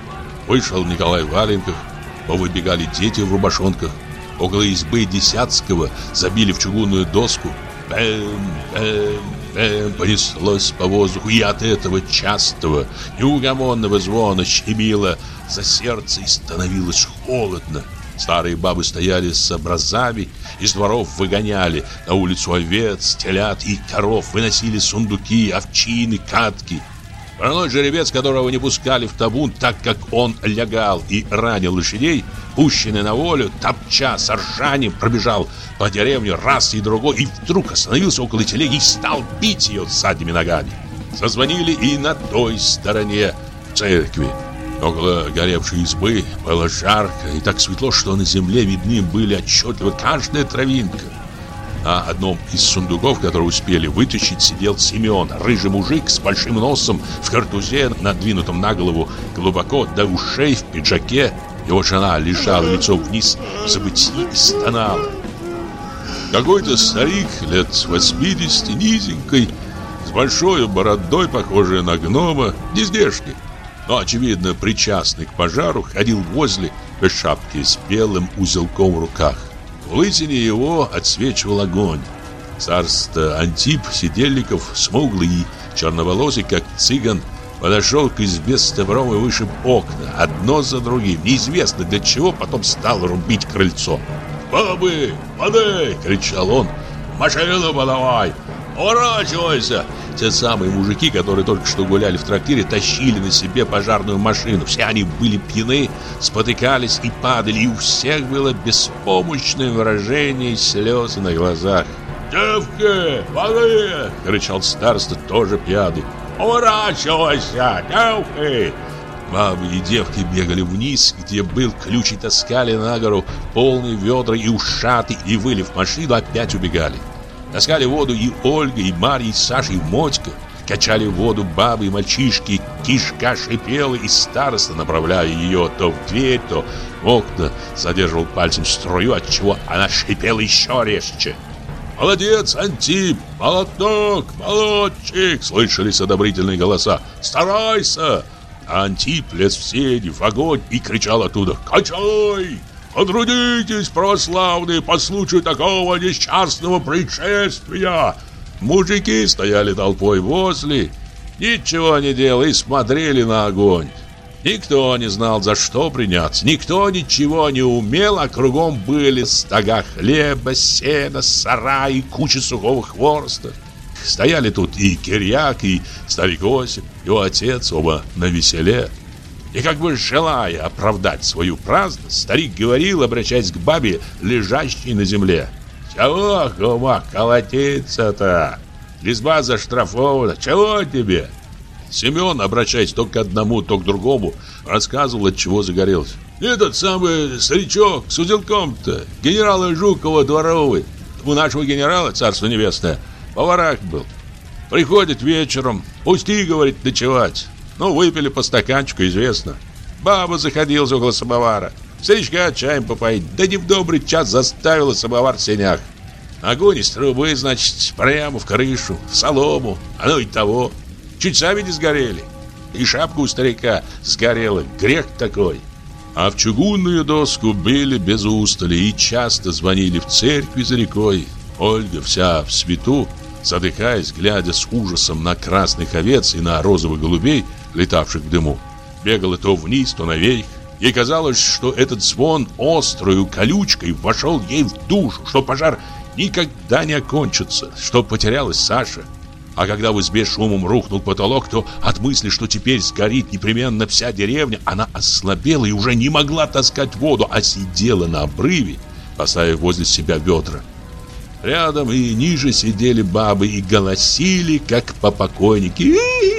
Вышел Николай в валенках, повыбегали дети в рубашонках. Около избы Десятского забили в чугунную доску. Бэм, бэм, бэм, понеслось по воздуху, и от этого частого, неугомонного звона щемило за сердце и становилось холодно. Старые бабы стояли с образами, из дворов выгоняли на улицу овец, телят и коров, выносили сундуки, овчины, катки. Вороной жеребец, которого не пускали в табун, так как он лягал и ранил лошадей, пущенный на волю, топча с ржанием, пробежал по деревне раз и другой, и вдруг остановился около телеги и стал бить ее задними ногами. Зазвонили и на той стороне церкви. Около горевшей избы было жарко и так светло, что на земле видны были отчетливо каждая травинка. На одном из сундуков, который успели вытащить, сидел Семен, рыжий мужик с большим носом, в картузе, надвинутом на голову глубоко до ушей, в пиджаке. Его жена лежала лицом вниз в забытии и стонала. Какой-то старик лет 80, низенький, с большой бородой, похожий на гнома, нездешний, но, очевидно, причастный к пожару, ходил возле без шапки с белым узелком в руках. В лысине его отсвечивал огонь. Староста Антип Сидельников, смуглый и черноволосый, как цыган, подошел к избе с топором и вышиб окна, одно за другим. Неизвестно для чего, потом стал рубить крыльцо. «Бабы, воды!» — кричал он. «Машину подавай! Уворачивайся!» Те самые мужики, которые только что гуляли в трактире, тащили на себе пожарную машину. Все они были пьяны, спотыкались и падали, и у всех было беспомощное выражение и слезы на глазах. «Девки, воды!» — кричал староста, тоже пьяный. «Уворачивайся, девки!» Бабы и девки бегали вниз, где был ключ, и таскали на гору полные ведра и ушаты, и, вылив машину, опять убегали. Таскали воду и Ольга, и Марья, и Саша, и Мотька. Качали воду бабы и мальчишки. Кишка шипела, и староста, направляя ее то в дверь, то в окна, задерживал пальцем струю, отчего она шипела еще резче. «Молодец, Антип! Молоток! Молодчик!» Слышались одобрительные голоса. «Старайся!» А Антип лез в сени, в огонь и кричал оттуда: «Качай! Потрудитесь, православные, по случаю такого несчастного происшествия!» Мужики стояли толпой возле, ничего не делая, и смотрели на огонь. Никто не знал, за что приняться, никто ничего не умел, а кругом были стога хлеба, сена, сараи, куча сухого хвороста. Стояли тут и Кирьяк, и старик Осип, его отец, оба навеселе. И как бы желая оправдать свою праздность, старик говорил, обращаясь к бабе, лежащей на земле: «Чего, кума, колотиться-то? Изба заштрафована, чего тебе?» Семен, обращаясь то к одному, то к другому, рассказывал, от чего загорелся. «Этот самый старичок с узелком-то, генерала Жукова дворовый. У нашего генерала, царство небесное, поварах был. Приходит вечером, пусти, говорит, ночевать. Ну, выпили по стаканчику, известно. Баба заходила около самовара. Старичка чаем попоить, да не в добрый час заставила самовар в сенях. Огонь из трубы, значит, прямо в крышу, в солому, оно и того. Чуть сами не сгорели. И шапка у старика сгорела, грех такой». А в чугунную доску били без устали и часто звонили в церкви за рекой. Ольга вся в свету, задыхаясь, глядя с ужасом на красных овец и на розовых голубей, летавших в дыму, бегала то вниз, то наверх. Ей казалось, что этот звон острою колючкой вошел ей в душу, что пожар никогда не окончится, что потерялась Саша. А когда в избе шумом рухнул потолок, то от мысли, что теперь сгорит непременно вся деревня, она ослабела и уже не могла таскать воду, а сидела на обрыве, поставив возле себя ведра. Рядом и ниже сидели бабы и голосили, как по покойнике.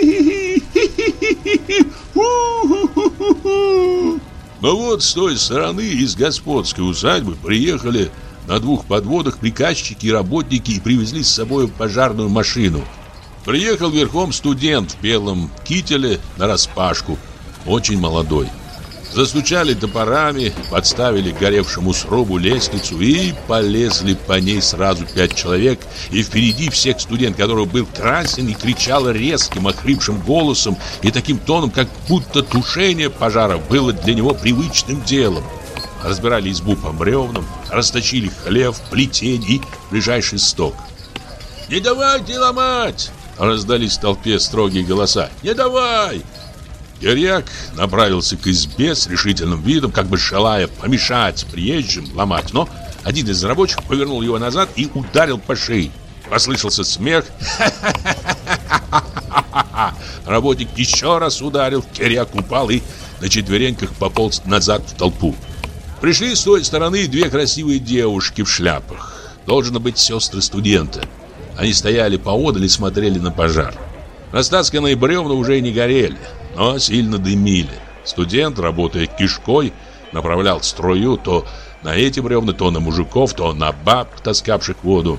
Но вот с той стороны, из господской усадьбы, приехали на двух подводах приказчики и работники и привезли с собой пожарную машину. Приехал верхом студент в белом кителе нараспашку. очень молодой. Застучали топорами, подставили горевшему срубу лестницу и полезли по ней сразу 5 человек. И впереди всех студент, который был красен и кричал резким, охрипшим голосом и таким тоном, как будто тушение пожара было для него привычным делом. Разбирали избу по бревнам, расточили хлев, плетень и ближайший сток. «Не давайте ломать!» — раздались в толпе строгие голоса. «Не давай!» Кирьяк направился к избе с решительным видом, как бы желая помешать приезжим ломать, но один из рабочих повернул его назад и ударил по шее. Послышался смех. Работник еще раз ударил, Кирьяк упал и на четвереньках пополз назад в толпу. Пришли с той стороны 2 красивые девушки в шляпах. Должно быть сестры студента. Они стояли поодаль и смотрели на пожар. Растасканные бревна уже не горели, но сильно дымили. Студент, работая кишкой, направлял струю то на эти бревна, то на мужиков, то на баб, таскавших воду.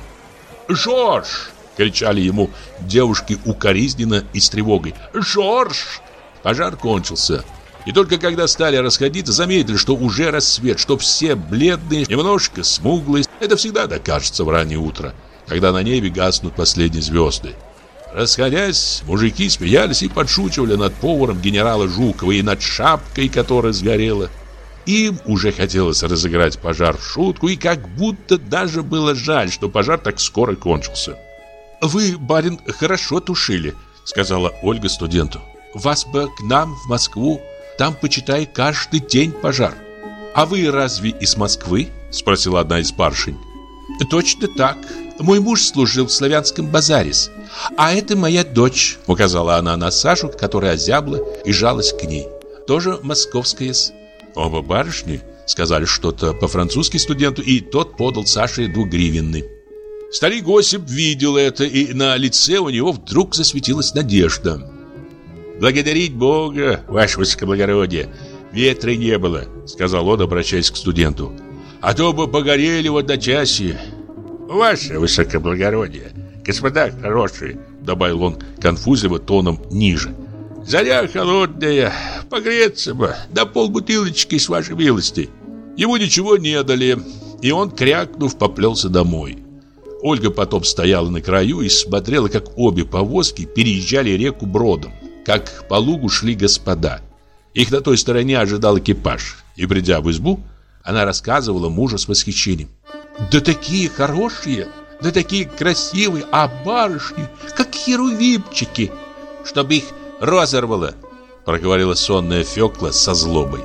«Жорж!» — кричали ему девушки укоризненно и с тревогой. «Жорж!» Пожар кончился. И только когда стали расходиться, заметили, что уже рассвет, что все бледные, немножко смуглые. Это всегда так кажется в раннее утро, когда на небе гаснут последние звезды. Расходясь, мужики смеялись и подшучивали над поваром генерала Жукова и над шапкой, которая сгорела. Им уже хотелось разыграть пожар в шутку, и как будто даже было жаль, что пожар так скоро кончился. «Вы, барин, хорошо тушили», — сказала Ольга студенту. «Вас бы к нам в Москву, там, почитай, каждый день пожар». «А вы разве из Москвы?» — спросила одна из барышень. «Точно так. Мой муж служил в Славянском базаре. А это моя дочь», — указала она на Сашу, которая озябла и жалась к ней. «Тоже московская». Оба барышни сказали что-то по-французски студенту, и тот подал Саше 2-гривенный. Старик Осип видел это, и на лице у него вдруг засветилась надежда. «Благодарить Бога, ваше высокоблагородие, ветра не было», — сказал он, обращаясь к студенту. «А то бы погорели в одночасье». «Ваше высокоблагородие, господа хорошие», — добавил он конфузливо тоном ниже. «Заря холодная, погреться бы, да полбутылочки с вашей милости». Ему ничего не дали, и он, крякнув, поплелся домой. Ольга потом стояла на краю и смотрела, как обе повозки переезжали реку бродом, как по лугу шли господа. Их на той стороне ожидал экипаж, и, придя в избу, она рассказывала мужу с восхищением. «Да такие хорошие, да такие красивые, а барышни, как херувимчики, чтобы их разорвало», — проговорила сонная Фёкла со злобой.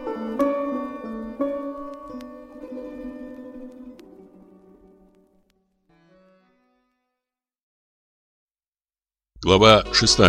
Глава 6.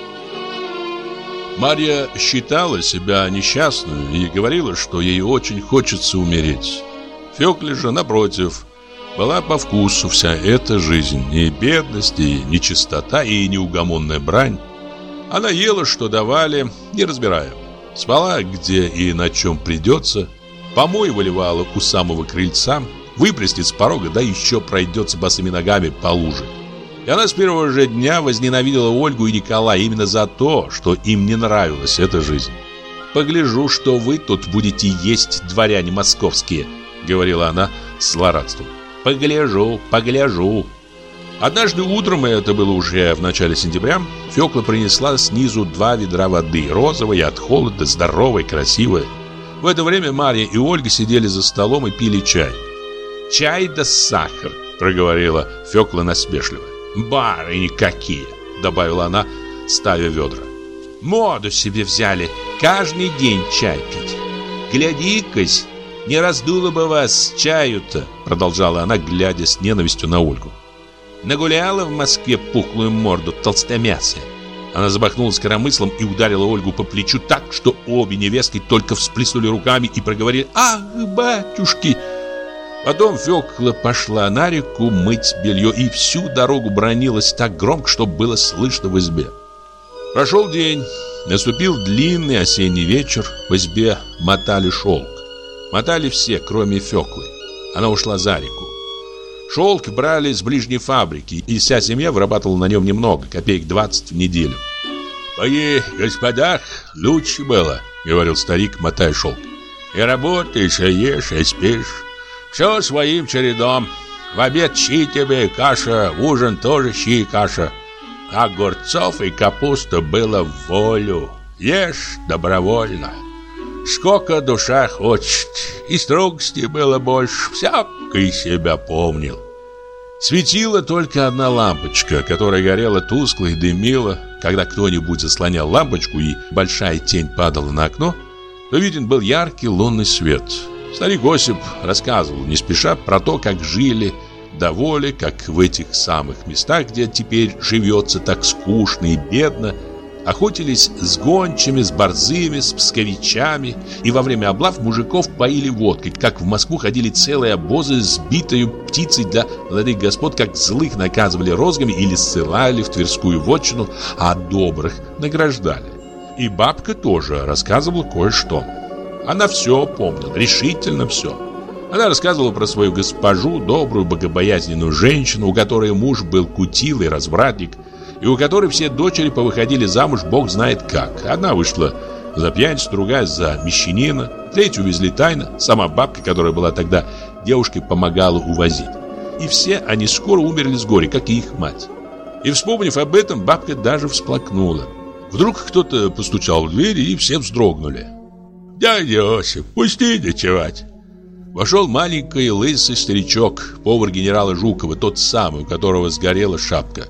Марья считала себя несчастной и говорила, что ей очень хочется умереть. Фёкле же, напротив, была по вкусу вся эта жизнь, и бедность, и нечистота, и неугомонная брань. Она ела, что давали, не разбирая. Спала, где и на чем придется, помой выливала у самого крыльца, выплеснет с порога, да еще пройдется босыми ногами по луже. И она с первого же дня возненавидела Ольгу и Николая именно за то, что им не нравилась эта жизнь. «Погляжу, что вы тут будете есть, дворяне московские», — говорила она с злорадством. «Погляжу, погляжу». Однажды утром, это было уже в начале сентября, Фёкла принесла снизу 2 ведра воды, розовой от холода, здоровой, красивой. В это время Марья и Ольга сидели за столом и пили чай. «Чай да сахар», — проговорила Фёкла насмешливо. «Барыни какие!» — добавила она, ставя ведра. «Моду себе взяли каждый день чай пить. Гляди-кась, не раздуло бы вас чаю-то», — продолжала она, глядя с ненавистью на Ольгу. «Нагуляла в Москве пухлую морду толстомясая». Она замахнулась коромыслом и ударила Ольгу по плечу так, что обе невестки только всплеснули руками и проговорили: «Ах, батюшки!» Потом Фёкла пошла на реку мыть белье и всю дорогу бранилась так громко, что было слышно в избе. Прошел день, наступил длинный осенний вечер, в избе мотали шелк. Мотали все, кроме Фёклы. Она ушла за реку. Шелк брали с ближней фабрики, и вся семья вырабатывала на нем немного, копеек 20 в неделю. «При господах лучше было», — говорил старик, мотая шелк. «И работаешь, и ешь, и спишь. Все своим чередом. В обед щи тебе и каша, в ужин тоже щи и каша. Огурцов и капуста было в волю. Ешь добровольно. Сколько душа хочет. И строгости было больше. Всякий себя помнил». Светила только одна лампочка, которая горела тускло и дымила. Когда кто-нибудь заслонял лампочку и большая тень падала на окно, то виден был яркий лунный свет. Старик Осип рассказывал не спеша про то, как жили до воли, как в этих самых местах, где теперь живется так скучно и бедно, охотились с гончими, с борзыми, с псковичами, и во время облав мужиков поили водкой, как в Москву ходили целые обозы с битою птицей для молодых господ, как злых наказывали розгами или ссылали в Тверскую вотчину, а добрых награждали. И бабка тоже рассказывала кое-что. Она все помнила, решительно все. Она рассказывала про свою госпожу, добрую, богобоязненную женщину, у которой муж был кутил и развратник, и у которой все дочери повыходили замуж бог знает как. Одна вышла за пьяницу, другая за мещанина, третью увезли тайно. Сама бабка, которая была тогда девушкой, помогала увозить. И все они скоро умерли с горя, как и их мать. И вспомнив об этом, бабка даже всплакнула. Вдруг кто-то постучал в дверь, и все вздрогнули. «Дядя Осип, пусти ночевать!» Вошел маленький лысый старичок, повар генерала Жукова, тот самый, у которого сгорела шапка.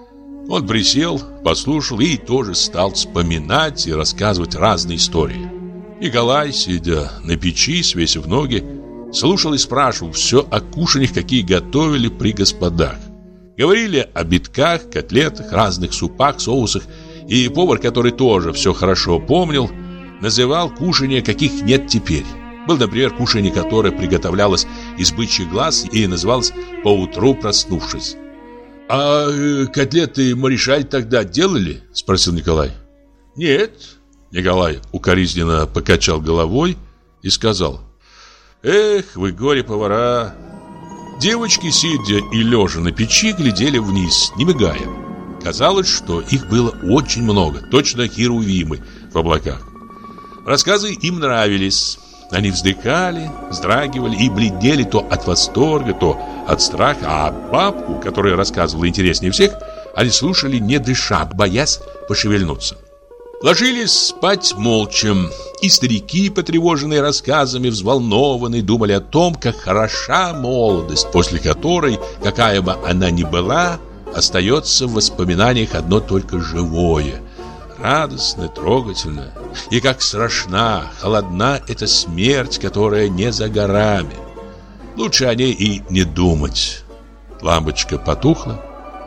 Он присел, послушал и тоже стал вспоминать и рассказывать разные истории. Николай, сидя на печи, свесив ноги, слушал и спрашивал все о кушаньях, какие готовили при господах. Говорили о битках, котлетах, разных супах, соусах, и повар, который тоже все хорошо помнил, называл кушанья, каких нет теперь. Был, например, кушанье, которое приготовлялось из бычьих глаз и называлось «поутру проснувшись». «А котлеты Маришаль тогда делали?» – спросил Николай. «Нет». Николай укоризненно покачал головой и сказал: «Эх, вы горе-повара!» Девочки, сидя и лежа на печи, глядели вниз, не мигая. Казалось, что их было очень много, точно херувимы в облаках. Рассказы им нравились. Они вздыхали, вздрагивали и бледнели то от восторга, то от страха, а бабку, которая рассказывала интереснее всех, они слушали не дыша, боясь пошевельнуться. Ложились спать молча, и старики, потревоженные рассказами, взволнованные, думали о том, как хороша молодость, после которой, какая бы она ни была, остается в воспоминаниях одно только живое, радостное, трогательное. И как страшна, холодна эта смерть, которая не за горами. Лучше о ней и не думать. Лампочка потухла,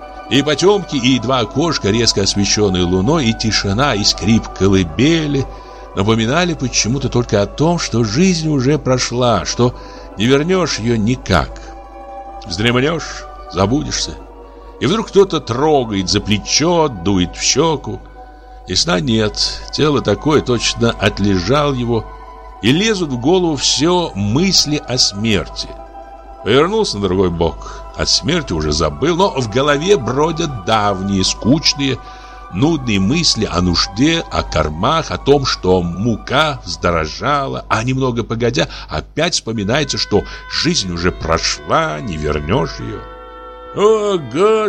и потемки, и два окошка, резко освещенные луной, и тишина, и скрип колыбели напоминали почему-то только о том, что жизнь уже прошла, что не вернешь ее никак. Вздремнешь, забудешься, и вдруг кто-то трогает за плечо, дует в щеку. И сна нет, тело такое, точно отлежал его, и лезут в голову все мысли о смерти. Повернулся на другой бок, от смерти уже забыл, но в голове бродят давние, скучные, нудные мысли о нужде, о кормах, о том, что мука вздорожала, а немного погодя опять вспоминается, что жизнь уже прошла, не вернешь ее. «О,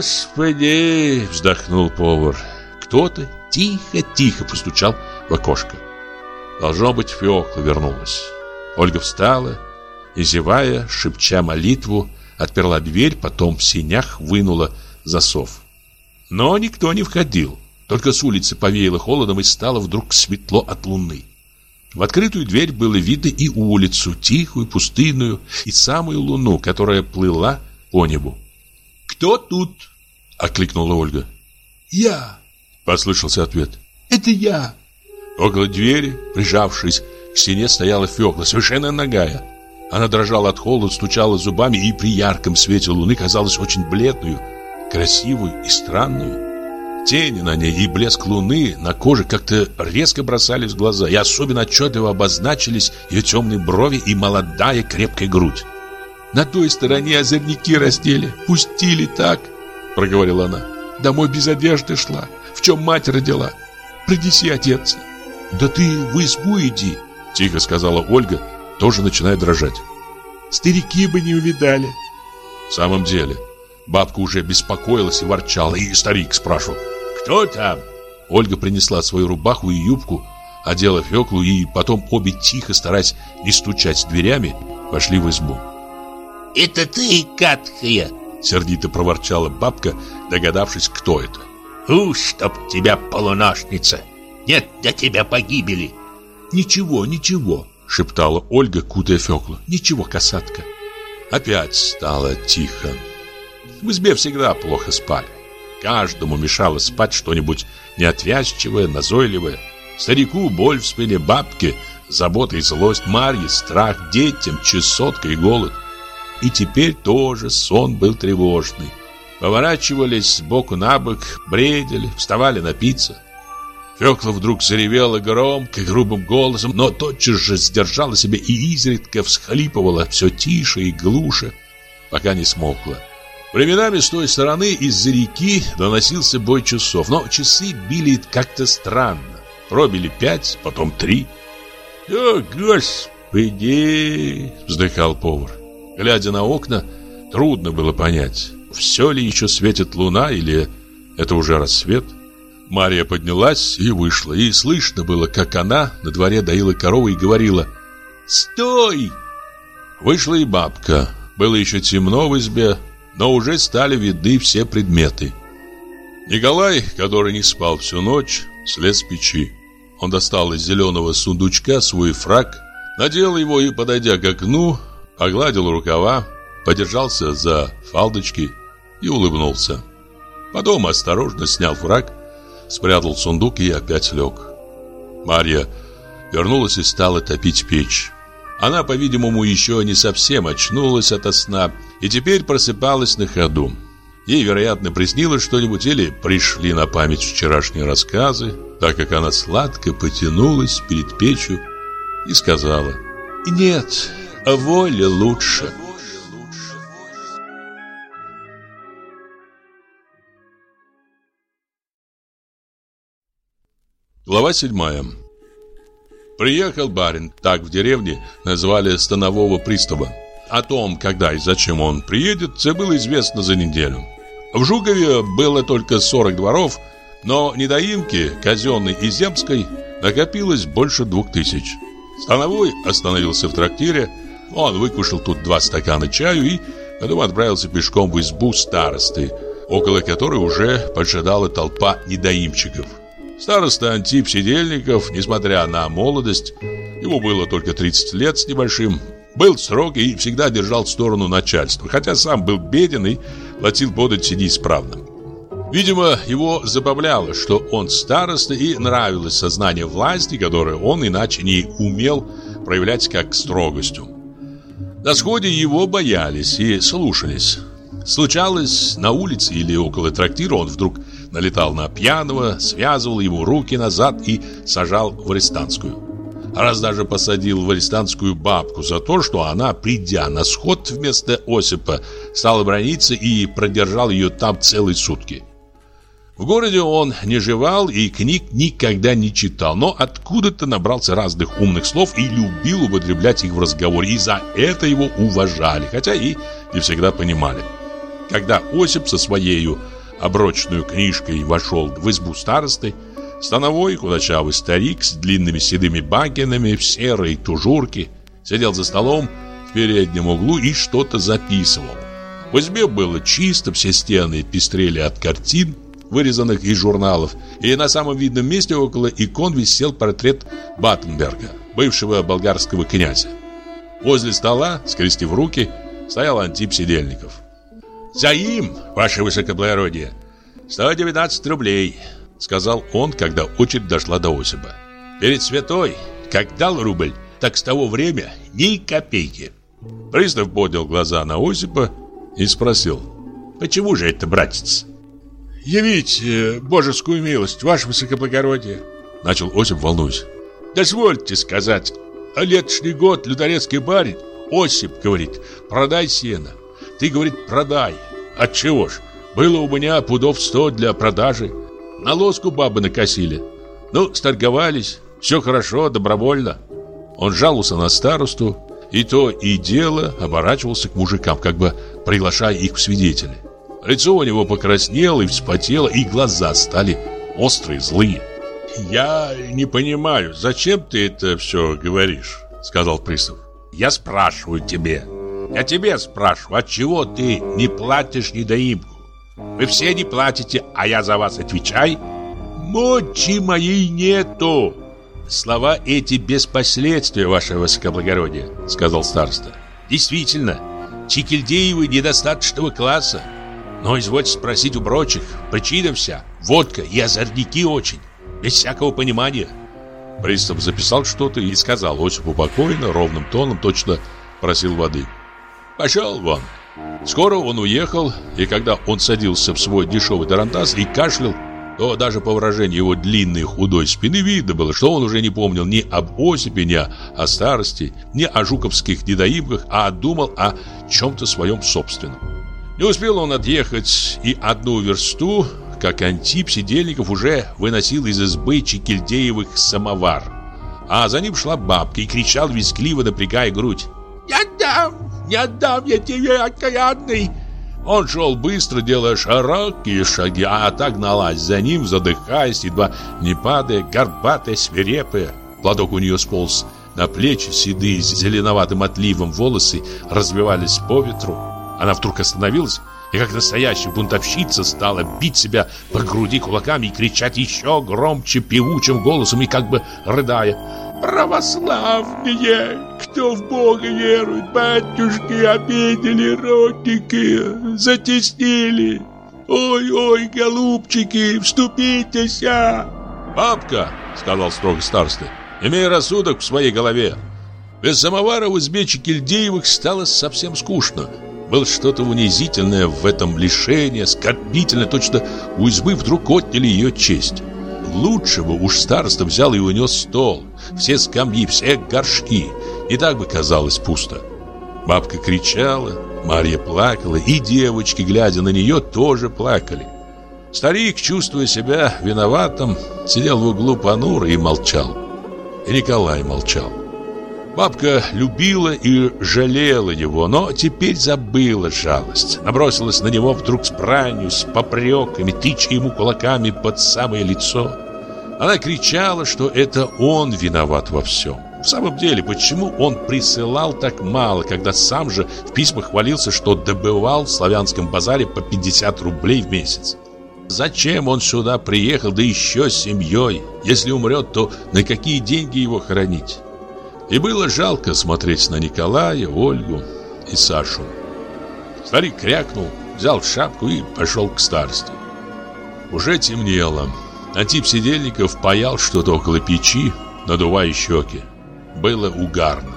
Господи!» — вздохнул повар. Кто-то тихо-тихо постучал в окошко. Должно быть, Феокла вернулась. Ольга встала и, зевая, шепча молитву, отперла дверь, потом в сенях вынула засов. Но никто не входил. Только с улицы повеяло холодом и стало вдруг светло от луны. В открытую дверь было видно и улицу, тихую, пустынную, и самую луну, которая плыла по небу. «Кто тут?» — окликнула Ольга. «Я!» — послышался ответ. «Это я!» Около двери, прижавшись к стене, стояла Фёкла, совершенно нагая. Она дрожала от холода, стучала зубами и при ярком свете луны казалась очень бледную, красивую и странную. Тени на ней и блеск луны на коже как-то резко бросались в глаза, и особенно отчетливо обозначились ее темные брови и молодая крепкая грудь. «На той стороне озорники раздели, пустили так», — проговорила она. «Домой без одежды шла, в чем мать родила. принеси одеться. Да ты в избу иди, тихо сказала Ольга, тоже начиная дрожать. Старики бы не увидали. В самом деле, бабка уже беспокоилась и ворчала, и старик спрашивал: кто там? Ольга принесла свою рубаху и юбку, одела Фёклу, и потом обе тихо, стараясь не стучать дверями, вошли в избу. «Это ты, каткая!» — сердито проворчала бабка, догадавшись, кто это. Чтоб тебя, полуношница! Нет для тебя погибели!» «Ничего, ничего!» — шептала Ольга, кутая Фёклу. «Ничего, касатка!» Опять стало тихо. В избе всегда плохо спали. Каждому мешало спать что-нибудь неотвязчивое, назойливое. Старику боль в спине, бабке забота и злость, Марье страх, детям чесотка и голод. И теперь тоже сон был тревожный. Поворачивались сбоку на бок, бредили, вставали напиться. Фёкла вдруг заревела громко, грубым голосом, но тотчас же сдержала себя и изредка всхлипывала все тише и глуше, пока не смолкла. Временами с той стороны из-за реки доносился бой часов, но часы били как-то странно. Пробили 5, потом 3. «О, Господи!» — вздыхал повар. Глядя на окна, трудно было понять, все ли еще светит луна или это уже рассвет. Марья поднялась и вышла, и слышно было, как она на дворе доила корову и говорила: «Стой!» Вышла и бабка. Было еще темно в избе, но уже стали видны все предметы. Николай, который не спал всю ночь, слез с печи. Он достал из зеленого сундучка свой фрак, надел его и, подойдя к окну, погладил рукава, подержался за фалдочки и улыбнулся. Потом осторожно снял фрак, спрятал сундук и опять лег. Марья вернулась и стала топить печь. Она, по-видимому, еще не совсем очнулась ото сна и теперь просыпалась на ходу. Ей, вероятно, приснилось что-нибудь или пришли на память вчерашние рассказы, так как она сладко потянулась перед печью и сказала: «Нет, воля лучше». Глава 7. Приехал барин, так в деревне назвали станового пристава. О том, когда и зачем он приедет, это было известно за неделю. В Жукове было только 40 дворов, но недоимки казенной и земской накопилось больше 2000. Становой остановился в трактире, он выкушал тут 2 стакана чаю и потом отправился пешком в избу старосты, около которой уже поджидала толпа недоимчиков. Староста Антип Сидельников, несмотря на молодость, ему было только 30 лет с небольшим, был строг и всегда держал сторону начальства, хотя сам был беден и платил подать неисправно. Видимо, его забавляло, что он староста, и нравилось сознание власти, которое он иначе не умел проявлять как строгостью. На сходе его боялись и слушались. Случалось, на улице или около трактира он вдруг налетал на пьяного, связывал ему руки назад и сажал в арестантскую. Раз даже посадил в арестантскую бабку за то, что она, придя на сход вместо Осипа, стала браниться и продержал ее там целые сутки. В городе он не жевал и книг никогда не читал, но откуда-то набрался разных умных слов и любил употреблять их в разговоре, и за это его уважали, хотя и не всегда понимали. Когда Осип со своею оброчную книжкой вошел в избу старосты, становой худощавый старик с длинными седыми бакенами в серой тужурке сидел за столом в переднем углу и что-то записывал. В избе было чисто, все стены пестрели от картин, вырезанных из журналов, и на самом видном месте около икон висел портрет Баттенберга, бывшего болгарского князя. Возле стола, скрестив руки, стоял Антип Сидельников. «За им, ваше высокоблагородие, 119 рублей», — сказал он, когда очередь дошла до Осипа. «Перед святой, как дал рубль, так с того время ни копейки». Пристав поднял глаза на Осипа и спросил: «Почему же это, братец?» «Явите божескую милость, ваше высокоблагородие», — начал Осип, волнуясь. «Дозвольте сказать, летошний год люторецкий барин Осип говорит: продай сено. Ты, говорит, продай. Отчего ж? Было у меня пудов 100 для продажи. На лоску бабы накосили. Ну, сторговались, все хорошо, добровольно. Он жаловался на старосту, и то и дело оборачивался к мужикам, как бы приглашая их в свидетели. Лицо у него покраснело и вспотело, и глаза стали острые, злые. «Я не понимаю, зачем ты это все говоришь?» — сказал пристав. «Я спрашиваю тебе. Я тебе спрашиваю, отчего ты не платишь недоимку? Вы все не платите, а я за вас отвечаю. Мочи моей нету». «Слова эти без последствия, ваше высокоблагородие», — сказал староста. «Действительно, Чикильдеевы недостаточного класса. Но извольте спросить у прочих, причина вся — водка и озорники очень, без всякого понимания». Пристав записал что-то и сказал Осипу покойно, ровным тоном, точно просил воды. «Пошел вон». Скоро он уехал, и когда он садился в свой дешевый тарантас и кашлял, то даже по выражению его длинной худой спины видно было, что он уже не помнил ни об Осипе, ни о старости, ни о жуковских недоимках, а думал о чем-то своем собственном. Не успел он отъехать и одну версту, как Антип Сидельников уже выносил из избы Чикильдеевых самовар. А за ним шла бабка и кричал визгливо, напрягая грудь: не отдам я тебе, окаянный!» Он шел быстро, делая широкие шаги, а та гналась за ним, задыхаясь, едва не падая, горбатая, свирепая. Платок у нее сполз на плечи, седые с зеленоватым отливом волосы развивались по ветру. Она вдруг остановилась и, как настоящая бунтовщица, стала бить себя по груди кулаками и кричать еще громче, певучим голосом и как бы рыдая: «Православные, кто в Бога верует, батюшки, обидели родники, затеснили. Ой-ой, голубчики, вступитесь!» «Бабка», — сказал строго староста, — «имей рассудок в своей голове». Без самовара в избе Чикильдеевых стало совсем скучно. Было что-то унизительное в этом лишении, оскорбительное, точно у избы вдруг отняли ее честь. Лучше бы уж староста взял и унес стол, все скамьи, все горшки, и так бы казалось пусто. Бабка кричала, Марья плакала, и девочки, глядя на нее, тоже плакали. Старик, чувствуя себя виноватым, сидел в углу понуро и молчал. И Николай молчал. Бабка любила и жалела его, но теперь забыла жалость. Набросилась на него вдруг с бранью, с попреками, тыча ему кулаками под самое лицо. Она кричала, что это он виноват во всем. В самом деле, почему он присылал так мало, когда сам же в письмах хвалился, что добывал в славянском базаре по 50 рублей в месяц? Зачем он сюда приехал, да еще с семьей? Если умрет, то на какие деньги его хоронить? И было жалко смотреть на Николая, Ольгу и Сашу. Старик крякнул, взял шапку и пошел к старости. Уже темнело. Антип Сидельников паял что-то около печи, надувая щеки. Было угарно.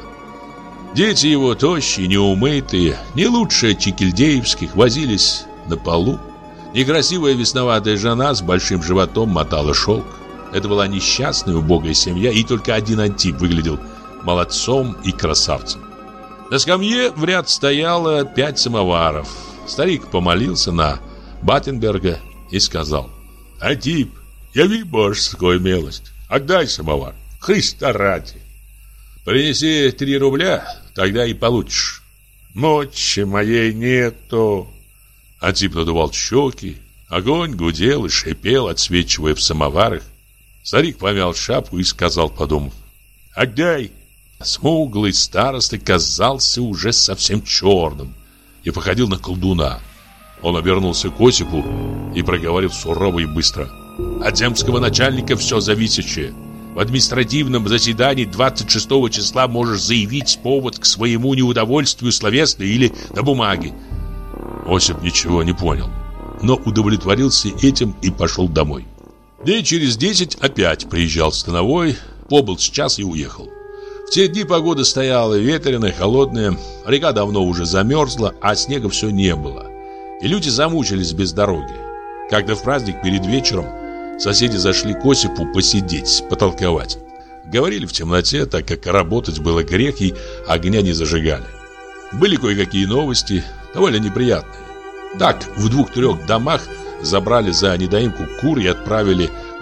Дети его, тощие, неумытые, не лучше чикильдеевских, возились на полу. Некрасивая весноватая жена с большим животом мотала шелк. Это была несчастная, убогая семья, и только один Антип выглядел молодцом и красавцем. На скамье в ряд стояло 5 самоваров. Старик помолился на Баттенберга и сказал: «Антип, яви божескую милость, отдай самовар, Христа ради. Принеси 3 рубля, тогда и получишь». «Мочи моей нету». Антип надувал щеки, огонь гудел и шипел, отсвечивая в самоварах. Старик помял шапку и сказал, подумав: «Отдай». Смуглый староста казался уже совсем черным и походил на колдуна. Он обернулся к Осипу и проговорил сурово и быстро: «От земского начальника все зависящее. В административном заседании 26 числа можешь заявить повод к своему неудовольствию словесно или на бумаге». Осип ничего не понял, но удовлетворился этим и пошел домой. Дней через 10 опять приезжал становой, побыл с час и уехал. В те дни погода стояла ветреная, холодная, река давно уже замерзла, а снега все не было. И люди замучились без дороги. Как-то в праздник перед вечером соседи зашли к Осипу посидеть, потолковать. Говорили в темноте, так как работать было грех и огня не зажигали. Были кое-какие новости, довольно неприятные. Так, в 2-3 домах забрали за недоимку кур и отправили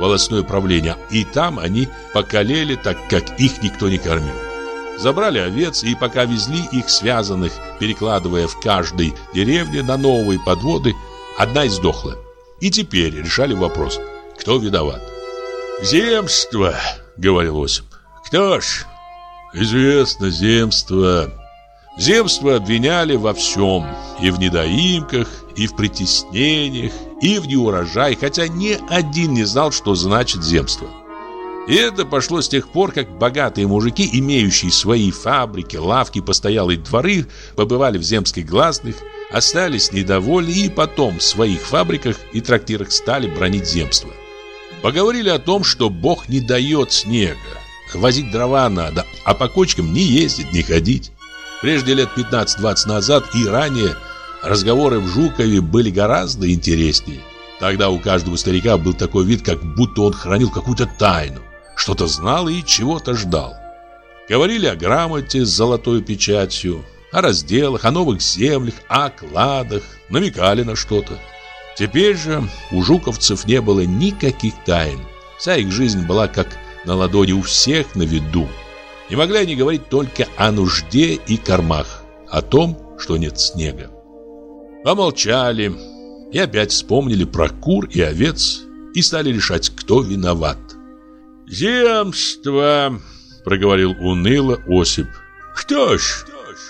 волостное правление, и там они покалели, так как их никто не кормил. Забрали овец, и пока везли их связанных, перекладывая в каждой деревне на новые подводы, одна издохла. И теперь решали вопрос, кто виноват. «Земство», — говорил Осип. «Кто ж?» «Известно, земство». Земство обвиняли во всем, и в недоимках, и в притеснениях, и в неурожае, хотя ни один не знал, что значит земство. И это пошло с тех пор, как богатые мужики, имеющие свои фабрики, лавки, постоялые дворы, побывали в земских гласных, остались недовольны и потом в своих фабриках и трактирах стали бранить земство. Поговорили о том, что Бог не дает снега, возить дрова надо, а по кочкам не ездить, не ходить. Прежде лет 15-20 назад и ранее разговоры в Жукове были гораздо интереснее. Тогда у каждого старика был такой вид, как будто он хранил какую-то тайну, что-то знал и чего-то ждал. Говорили о грамоте с золотой печатью, о разделах, о новых землях, о кладах, намекали на что-то. Теперь же у жуковцев не было никаких тайн. Вся их жизнь была как на ладони, у всех на виду. Не могли они говорить только о нужде и кормах, о том, что нет снега. Помолчали и опять вспомнили про кур и овец и стали решать, кто виноват. «Земство», — проговорил уныло Осип. «Кто ж?»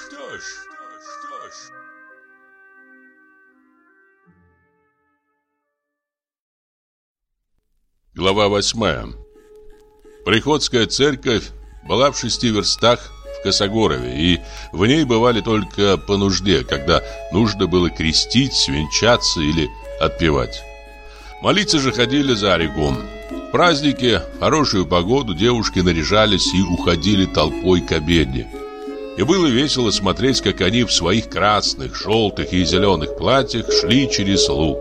Глава 8. Приходская церковь была в 6 верстах в Косогорове, и в ней бывали только по нужде, когда нужно было крестить, венчаться или отпевать. Молиться же ходили за реку. В праздники, в хорошую погоду девушки наряжались и уходили толпой к обедне. И было весело смотреть, как они в своих красных, желтых и зеленых платьях шли через луг.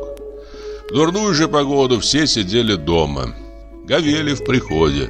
В дурную же погоду все сидели дома, говели в приходе.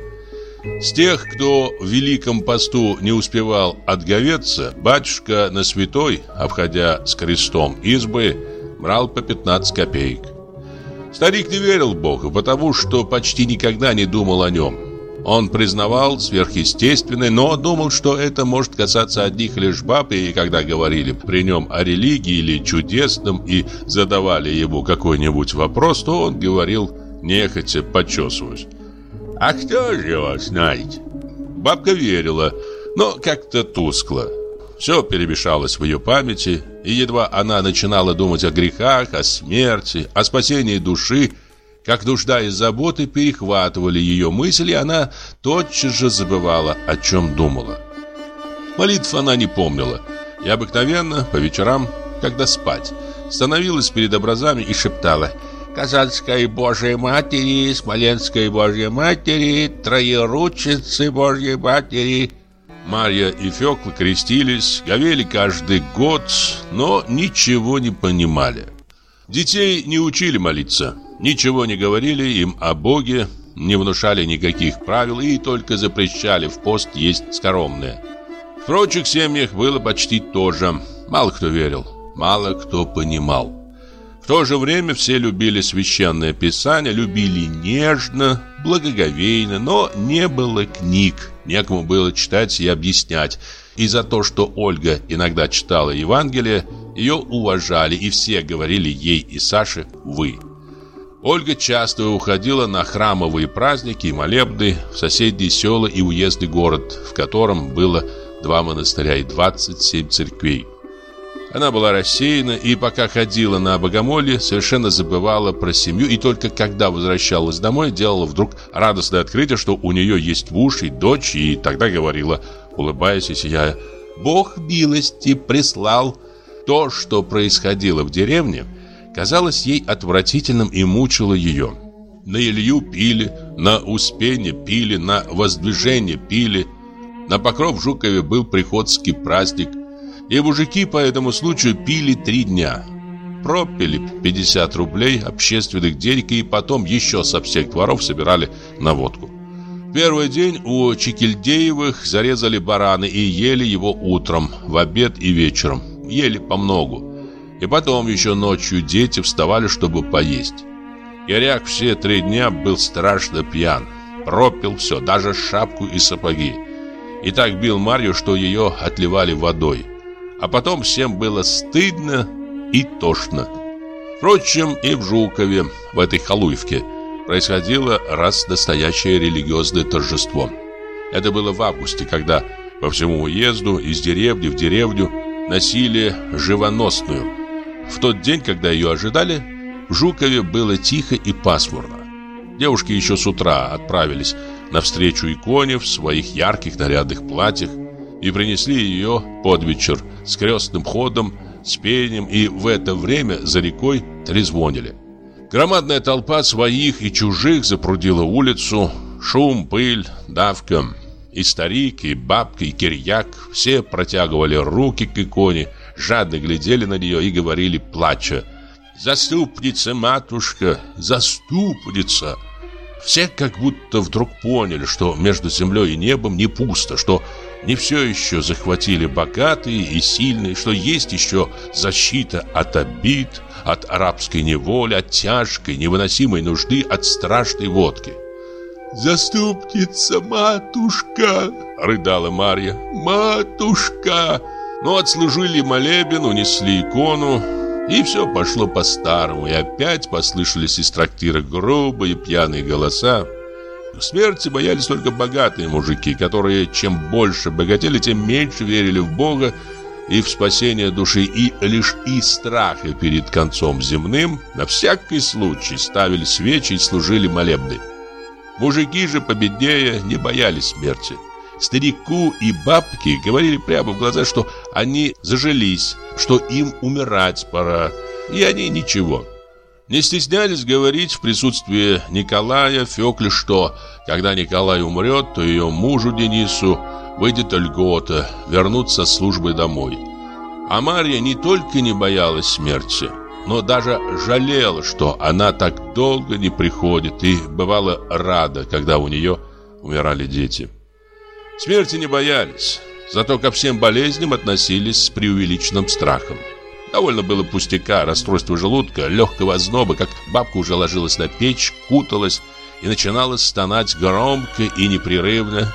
С тех, кто в Великом посту не успевал отговеться, батюшка на святой, обходя с крестом избы, брал по 15 копеек. Старик не верил в Бога, потому что почти никогда не думал о нем. Он признавал сверхъестественное, но думал, что это может касаться одних лишь баб, и когда говорили при нем о религии или чудесном и задавали ему какой-нибудь вопрос, то он говорил нехотя, почесываясь: «А кто же его знает?» Бабка верила, но как-то тускло. Все перемешалось в ее памяти, и едва она начинала думать о грехах, о смерти, о спасении души, как нужда и заботы перехватывали ее мысли, и она тотчас же забывала, о чем думала. Молитв она не помнила, и обыкновенно по вечерам, когда спать, становилась перед образами и шептала: «Казанской Божьей Матери, Смоленской Божьей Матери, Троеручицы Божьей Матери». Марья и Фёкла крестились, говели каждый год, но ничего не понимали. Детей не учили молиться, ничего не говорили им о Боге, не внушали никаких правил и только запрещали в пост есть скоромное. В прочих семьях было почти то же. Мало кто верил, мало кто понимал. В то же время все любили священное писание, любили нежно, благоговейно, но не было книг, некому было читать и объяснять. И за то, что Ольга иногда читала Евангелие, ее уважали, и все говорили ей и Саше «вы». Ольга часто уходила на храмовые праздники и молебны в соседние села и уездный город, в котором было 2 монастыря и 27 церквей. Она была рассеяна и пока ходила на богомолье, совершенно забывала про семью, и только когда возвращалась домой, делала вдруг радостное открытие, что у нее есть муж и дочь, и тогда говорила, улыбаясь и сияя: «Бог милости прислал». То, что происходило в деревне, казалось ей отвратительным и мучило ее. На Илью пили, на Успение пили, на Воздвижение пили. На Покров в Жукове был приходский праздник, и мужики по этому случаю пили 3 дня. Пропили 50 рублей общественных денег и потом еще со всех дворов собирали на водку. В первый день у Чекильдеевых зарезали барана и ели его утром, в обед и вечером. Ели помногу. И потом еще ночью дети вставали, чтобы поесть. Киряк все 3 дня был страшно пьян. Пропил все, даже шапку и сапоги. И так бил Марью, что ее отливали водой. А потом всем было стыдно и тошно. Впрочем, и в Жукове, в этой халуевке, происходило раз настоящее религиозное торжество. Это было в августе, когда по всему уезду из деревни в деревню носили живоносную. В тот день, когда ее ожидали, в Жукове было тихо и пасмурно. Девушки еще с утра отправились навстречу иконе в своих ярких нарядных платьях и принесли ее под вечер с крестным ходом, с пением, и в это время за рекой трезвонили. Громадная толпа своих и чужих запрудила улицу. Шум, пыль, давка. И старик, и бабка, и Кирьяк все протягивали руки к иконе, жадно глядели на нее и говорили, плача: «Заступница, матушка, заступница!» Все как будто вдруг поняли, что между землей и небом не пусто, что не все еще захватили богатые и сильные, что есть еще защита от обид, от арабской неволи, от тяжкой, невыносимой нужды, от страшной водки. «Заступница, матушка!» — рыдала Марья. «Матушка!» Но отслужили молебен, унесли икону, и все пошло по-старому, и опять послышались из трактира грубые пьяные голоса. Смерти боялись только богатые мужики, которые чем больше богатели, тем меньше верили в Бога и в спасение души, и лишь из страха перед концом земным на всякий случай ставили свечи и служили молебны. Мужики же победнее не боялись смерти. Старику и бабке говорили прямо в глаза, что они зажились, что им умирать пора, и они ничего. Не стеснялись говорить в присутствии Николая Фёкле, что когда Николай умрет, то ее мужу Денису выйдет льгота вернуться со службы домой. А Марья не только не боялась смерти, но даже жалела, что она так долго не приходит, и бывала рада, когда у нее умирали дети. Смерти не боялись, зато ко всем болезням относились с преувеличенным страхом. Довольно было пустяка, расстройства желудка, легкого озноба, как бабка уже ложилась на печь, куталась и начинала стонать громко и непрерывно: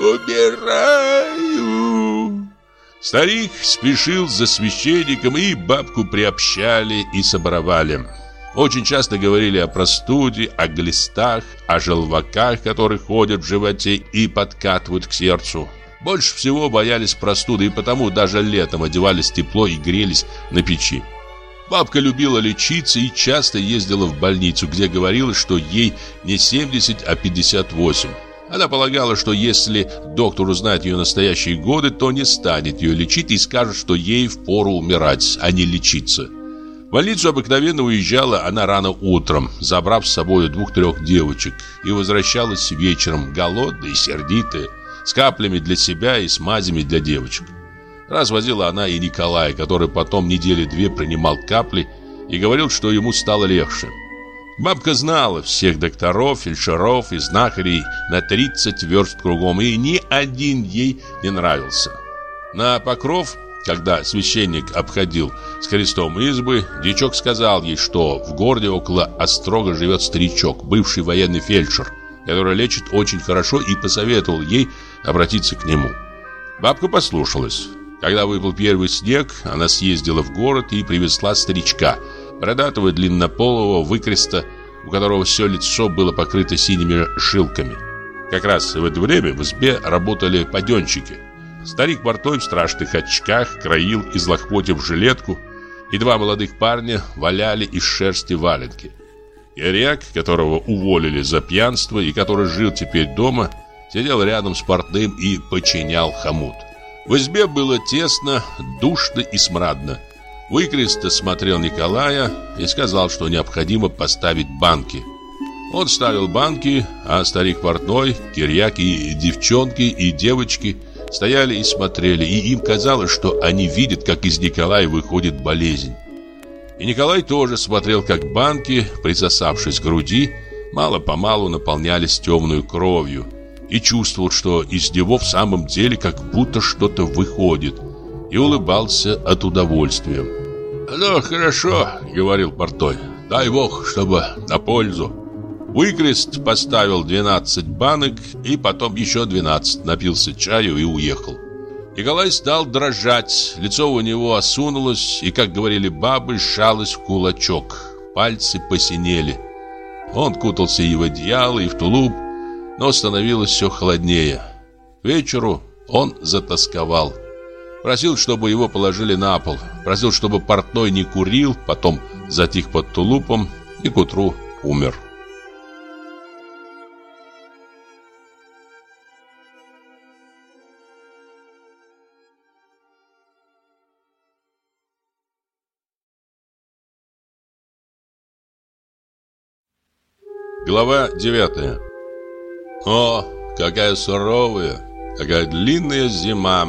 «Умираю!». Старик спешил за священником, и бабку приобщали и соборовали. Очень часто говорили о простуде, о глистах, о желваках, которые ходят в животе и подкатывают к сердцу. Больше всего боялись простуды, и потому даже летом одевались тепло и грелись на печи. Бабка любила лечиться и часто ездила в больницу, где говорилось, что ей не 70, а 58. Она полагала, что если доктор узнает ее настоящие годы, то не станет ее лечить и скажет, что ей впору умирать, а не лечиться. В больницу обыкновенно уезжала она рано утром, забрав с собой 2-3 девочек, и возвращалась вечером, голодная и сердитая, с каплями для себя и с мазями для девочек. Раз возила она и Николая, который потом 2 недели принимал капли и говорил, что ему стало легче. Бабка знала всех докторов, фельдшеров и знахарей на 30 верст кругом, и ни один ей не нравился. На Покров, когда священник обходил с крестом избы, дьячок сказал ей, что в городе около острога живет старичок, бывший военный фельдшер, который лечит очень хорошо, и посоветовал ей обратиться к нему. Бабка послушалась. Когда выпал первый снег, она съездила в город и привезла старичка, бородатого длиннополого выкреста, у которого все лицо было покрыто синими жилками. Как раз в это время в избе работали паденщики. Старик Бартой в страшных очках краил из лохмотьев жилетку, и 2 молодых парня валяли из шерсти валенки. Кирьяк, которого уволили за пьянство и который жил теперь дома, сидел рядом с портным и починял хомут. В избе было тесно, душно и смрадно. Выкрест смотрел Николая и сказал, что необходимо поставить банки. Он ставил банки, а старик портной, Кирьяк и девчонки и девочки стояли и смотрели, и им казалось, что они видят, как из Николая выходит болезнь. И Николай тоже смотрел, как банки, присосавшись к груди, мало-помалу наполнялись темной кровью, и чувствовал, что из него в самом деле как будто что-то выходит, и улыбался от удовольствия. «Ну, хорошо», — говорил Портой, — дай бог, чтобы на пользу. Выкрест поставил 12 банок и потом еще 12, напился чаю и уехал. Николай стал дрожать, лицо у него осунулось и, как говорили бабы, сжалось в кулачок. Пальцы посинели. Он кутался и в одеяло, и в тулуп, но становилось все холоднее. К вечеру он затосковал. Просил, чтобы его положили на пол. Просил, чтобы портной не курил, потом затих под тулупом и к утру умер. Глава 9. О, какая суровая, какая длинная зима.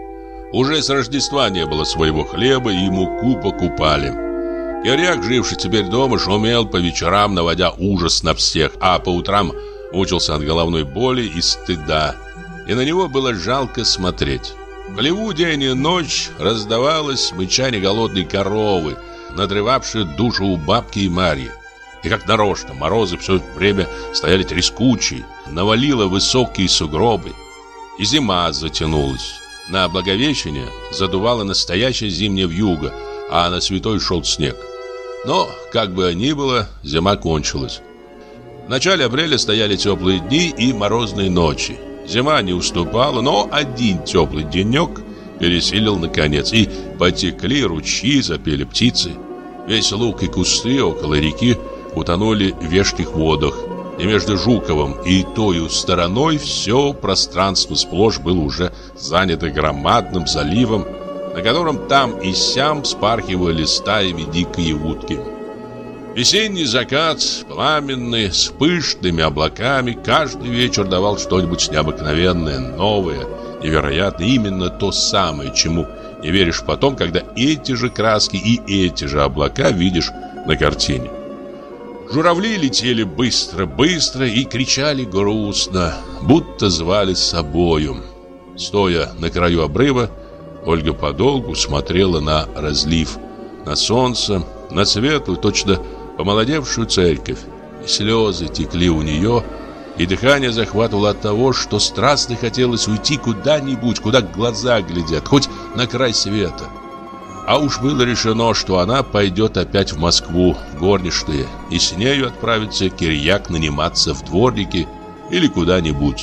Уже с Рождества не было своего хлеба, и муку покупали. Кирьяк, живший теперь дома, шумел по вечерам, наводя ужас на всех, а по утрам мучился от головной боли и стыда, и на него было жалко смотреть. В хлеву день и ночь раздавалось мычание голодной коровы, надрывавшей душу у бабки и Марьи. И как нарочно, морозы все время стояли трескучие, навалило высокие сугробы. И зима затянулась. На Благовещение задувало настоящее зимнее вьюга, а на Святой шел снег. Но, как бы ни было, зима кончилась. В начале апреля стояли теплые дни и морозные ночи. Зима не уступала, но один теплый денек пересилил наконец, и потекли ручьи, запели птицы. Весь луг и кусты около реки утонули в вешних водах, и между Жуковым и тою стороной все пространство сплошь было уже занято громадным заливом, на котором там и сям вспархивали стаями дикие утки. Весенний закат, пламенный, с пышными облаками, каждый вечер давал что-нибудь необыкновенное, новое, невероятное, именно то самое, чему не веришь потом, когда эти же краски и эти же облака видишь на картине. Журавли летели быстро-быстро и кричали грустно, будто звали с собою. Стоя на краю обрыва, Ольга подолгу смотрела на разлив, на солнце, на светлую, точно помолодевшую церковь. И слезы текли у нее, и дыхание захватывало от того, что страстно хотелось уйти куда-нибудь, куда глаза глядят, хоть на край света. А уж было решено, что она пойдет опять в Москву, в горничные, и с нею отправится Кирьяк наниматься в дворники или куда-нибудь.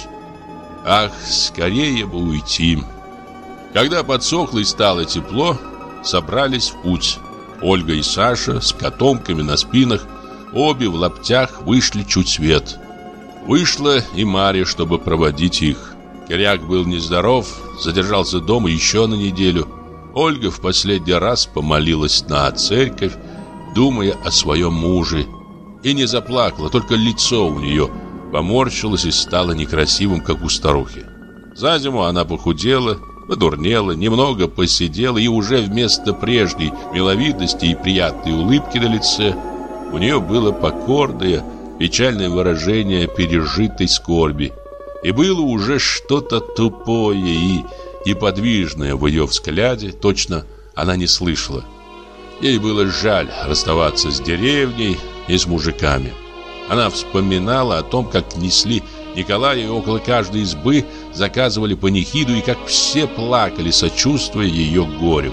Ах, скорее бы уйти. Когда подсохло и стало тепло, собрались в путь. Ольга и Саша с котомками на спинах, обе в лаптях, вышли чуть свет. Вышла и Марья, чтобы проводить их. Кирьяк был нездоров, задержался дома еще на неделю. Ольга в последний раз помолилась на церковь, думая о своем муже, и не заплакала, только лицо у нее поморщилось и стало некрасивым, как у старухи. За зиму она похудела, подурнела, немного посидела, и уже вместо прежней миловидности и приятной улыбки на лице у нее было покорное, печальное выражение пережитой скорби, и было уже что-то тупое и неподвижное в ее взгляде, точно она не слышала. Ей было жаль расставаться с деревней и с мужиками. Она вспоминала о том, как несли Николая и около каждой избы заказывали панихиду, и как все плакали, сочувствуя ее горю.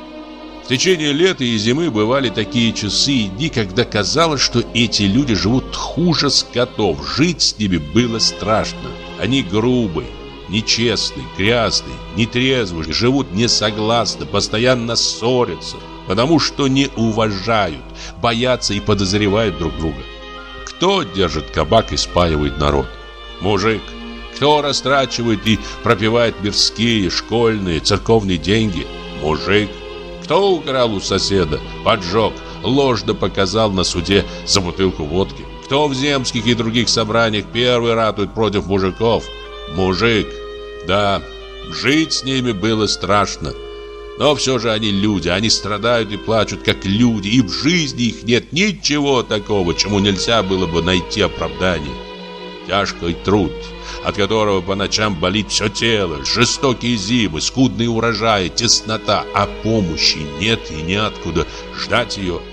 В течение лета и зимы бывали такие часы и дни, когда казалось, что эти люди живут хуже скотов. Жить с ними было страшно. Они грубые, нечестные, грязные, нетрезвые, живут несогласно, постоянно ссорятся, потому что не уважают, боятся и подозревают друг друга. Кто держит кабак и спаивает народ? Мужик. Кто растрачивает и пропивает мирские, школьные, церковные деньги? Мужик. Кто украл у соседа, поджег, ложно показал на суде за бутылку водки? Кто в земских и других собраниях первый ратует против мужиков? Мужик. Да, жить с ними было страшно. Но все же они люди, они страдают и плачут как люди, и в жизни их нет ничего такого, чему нельзя было бы найти оправдание. Тяжкий труд, от которого по ночам болит все тело, жестокие зимы, скудные урожаи, теснота, а помощи нет и неоткуда ждать ее.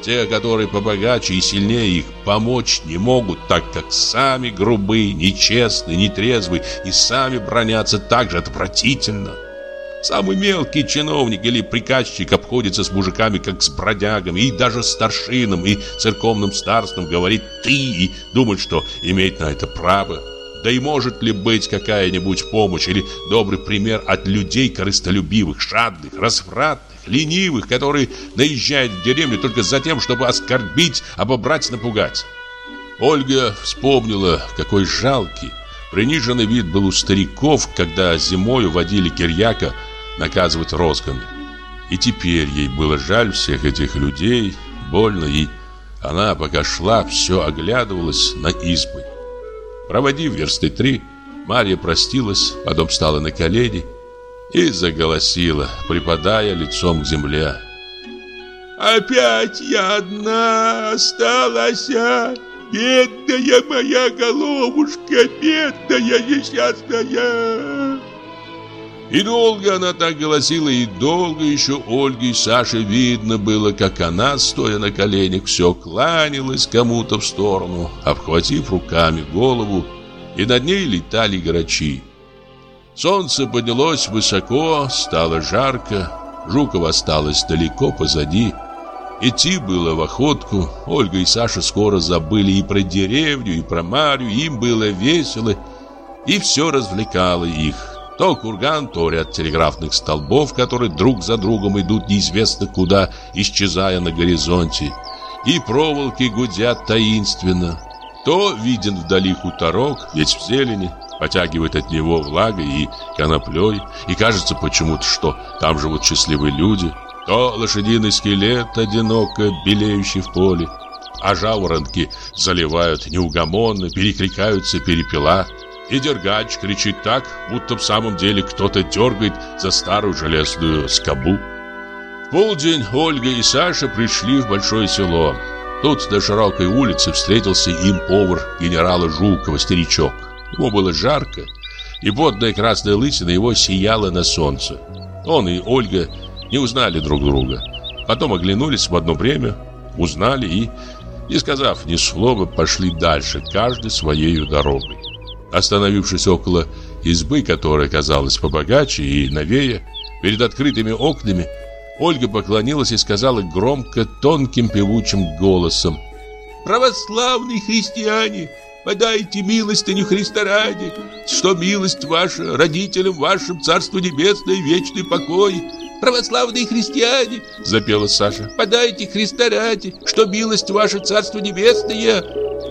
Те, которые побогаче и сильнее их, помочь не могут, так как сами грубы, нечестны, нетрезвы и сами бранятся так же отвратительно. Самый мелкий чиновник или приказчик обходится с мужиками, как с бродягами, и даже старшинам и церковным старством говорит «ты» и думает, что имеет на это право. Да и может ли быть какая-нибудь помощь или добрый пример от людей корыстолюбивых, жадных, развратных, ленивых, которые наезжают в деревню только за тем, чтобы оскорбить, обобрать, напугать? Ольга вспомнила, какой жалкий, приниженный вид был у стариков, когда зимою водили Кирьяка наказывать розгами. И теперь ей было жаль всех этих людей, больно, и она, пока шла, все оглядывалась на избы. Проводив версты 3, Марья простилась, потом встала на колени и заголосила, припадая лицом к земле. «Опять я одна осталась, бедная моя головушка, бедная несчастная!» И долго она так голосила, и долго еще Ольге и Саше видно было, как она, стоя на коленях, все кланялась кому-то в сторону, обхватив руками голову, и над ней летали грачи. Солнце поднялось высоко, стало жарко, Жуков осталось далеко позади. Идти было в охотку. Ольга и Саша скоро забыли и про деревню, и про Марью, им было весело, и все развлекало их. То курган, то ряд телеграфных столбов, которые друг за другом идут неизвестно куда, исчезая на горизонте. И проволоки гудят таинственно. То виден вдали хуторок, весь в зелени, потягивает от него влагой и коноплей, и кажется почему-то, что там живут счастливые люди. То лошадиный скелет, одиноко белеющий в поле, а жаворонки заливают неугомонно, перекликаются перепела. И дергач кричит так, будто в самом деле кто-то дергает за старую железную скобу. В полдень Ольга и Саша пришли в большое село. Тут на широкой улице встретился им повар генерала Жукова, старичок. Ему было жарко, и потная красная лысина его сияла на солнце. Он и Ольга не узнали друг друга. Потом оглянулись в одно время, узнали и, не сказав ни слова, пошли дальше, каждый своей дорогой. Остановившись около избы, которая казалась побогаче и новее, перед открытыми окнами, Ольга поклонилась и сказала громко, тонким певучим голосом: «Православные христиане, подайте милостыню Христа ради, что милость ваша родителям вашим, Царство Небесное, вечный покой». «Православные христиане, — запела Саша, — подайте Христа ради, что милость ваша, Царство Небесное».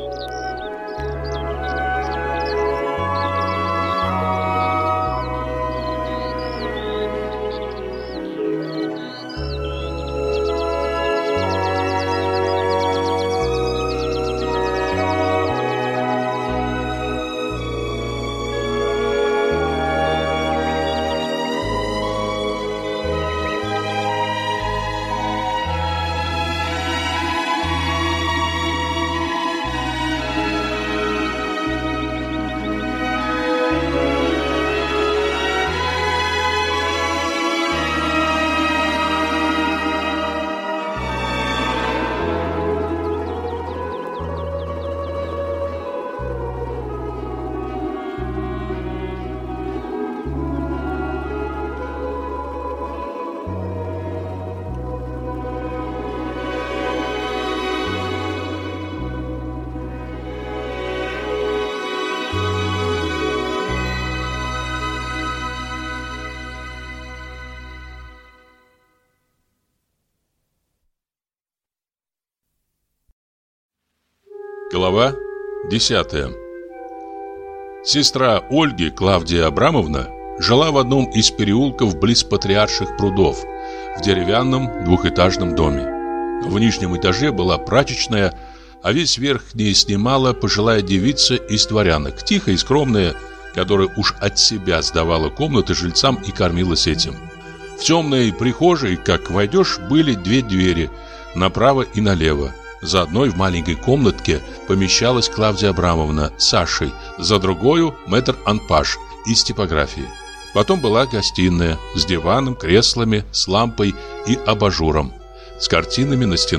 Глава 10. Сестра Ольги, Клавдия Абрамовна, жила в одном из переулков близ Патриарших прудов, в деревянном двухэтажном доме. В нижнем этаже была прачечная, а весь верхний снимала пожилая девица из дворянок, тихая и скромная, которая уж от себя сдавала комнаты жильцам и кормилась этим. В темной прихожей, как войдешь, были две двери, направо и налево. За одной в маленькой комнатке помещалась Клавдия Абрамовна с Сашей, за другою мэтр Анпаш из типографии. Потом была гостиная с диваном, креслами, с лампой и абажуром, с картинами на стенах,